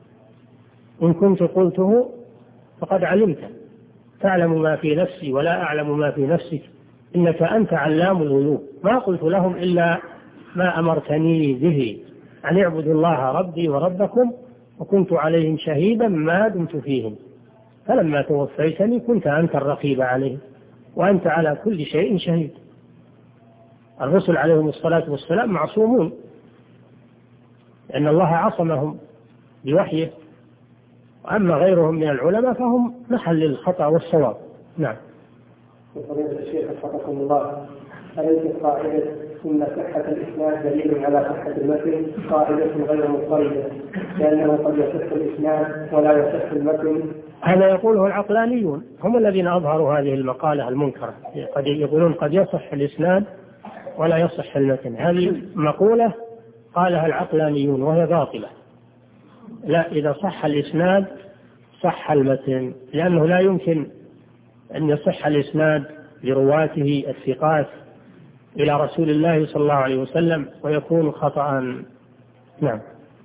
إن كنت قلته فقد علمت، تعلم ما في نفسي ولا أعلم ما في نفسك، إنك أنت علام الغيوب. ما قلت لهم إلا ما أمرتني به، أن اعبدوا الله ربي وربكم، وكنت عليهم شهيدا ما دمت فيهم، فلما توفيتني كنت أنت الرقيب عليهم وأنت على كل شيء شهيد. الرسل عليهم الصلاة والسلام معصومون، لأن الله عصمهم بوحيه، وأما غيرهم من العلماء فهم محل الخطأ والصواب. نعم. فضيلة الشيخ وفقكم الله، أليست قاعدة إن صحة الإسناد دليل على صحة المتن قاعدة غير مضطردة، لأنه قد يصح الإسناد ولا يصح المتن؟ هذا يقوله العقلانيون، هم الذين أظهروا هذه المقالة المنكرة، قد يقولون قد يصح الإسناد ولا يصح المتن. هذه مقولة قالها العقلانيون وهي باطلة. لا، إذا صح الإسناد صح المتن، لأنه لا يمكن أن يصح الإسناد لرواته الثقات إلى رسول الله صلى الله عليه وسلم ويكون خطأ. نعم.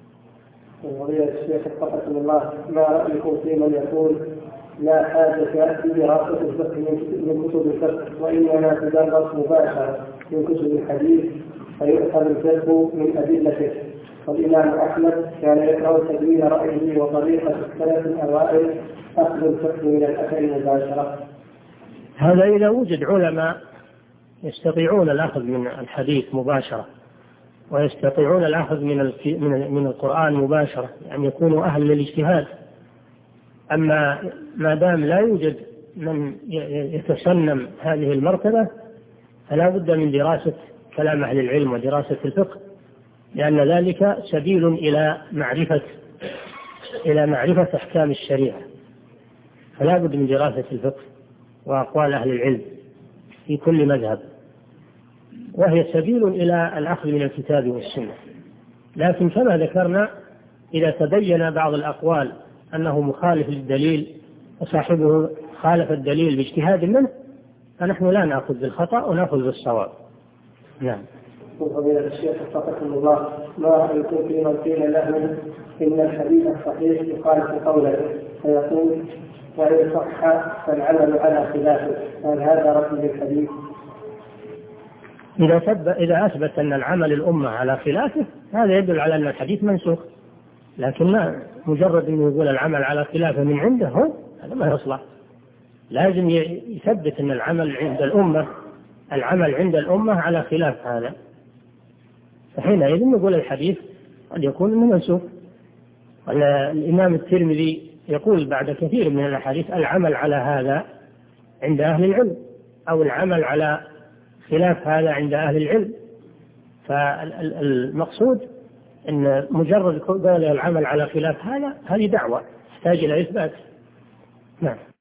فضيلة الشيخ وفقكم الله، ما رأيكم في من يقول لا حاجة بدراسة الفقه من كتب الفقه، وإنما تدرس مباشرة من كتب الحديث فيؤخذ الفقه من أدلته؟ والإمام أحمد كان يقرأ تدوين رأيه وطريقة السلف الأوائل أخذ الفقه من الأثر مباشرة. هذا إذا وجد علماء يستطيعون الأخذ من الحديث مباشرة ويستطيعون الأخذ من من من القرآن مباشرة، يعني يكونوا أهل للاجتهاد. أما ما دام لا يوجد من يتسنم هذه المرتبة فلا بد من دراسة كلام أهل العلم ودراسة الفقه، لأن ذلك سبيل إلى معرفة إلى معرفة أحكام الشريعة. فلا بد من دراسة الفقه وأقوال أهل العلم في كل مذهب، وهي سبيل إلى الأخذ من الكتاب والسنة. لكن كما ذكرنا، إذا تبين بعض الأقوال أنه مخالف للدليل وصاحبه خالف الدليل باجتهاد منه فنحن لا نأخذ بالخطأ ونأخذ بالصواب. نعم. فضيلة الشيخ وفقكم الله، ما رأيكم في من قيل له إن الحديث الصحيح يخالف قوله فيقول وإن صح فالعمل على خلافه، هل هذا رد للحديث؟ إذا ثبت إذا أثبت أن العمل الأمة على خلافه هذا يدل على أن الحديث منسوخ، لكن ما مجرد أنه يقول العمل على خلافه من عنده هو هذا ما يصلح. لازم يثبت أن العمل عند الأمة العمل عند الأمة على خلاف هذا، فحينئذ نقول الحديث قد يكون إنه منسوخ. الإمام الترمذي يقول بعد كثير من الأحاديث العمل على هذا عند أهل العلم، أو العمل على خلاف هذا عند أهل العلم. فالمقصود أن مجرد قول العمل على خلاف هذا هذه دعوة تحتاج إلى إثبات. نعم.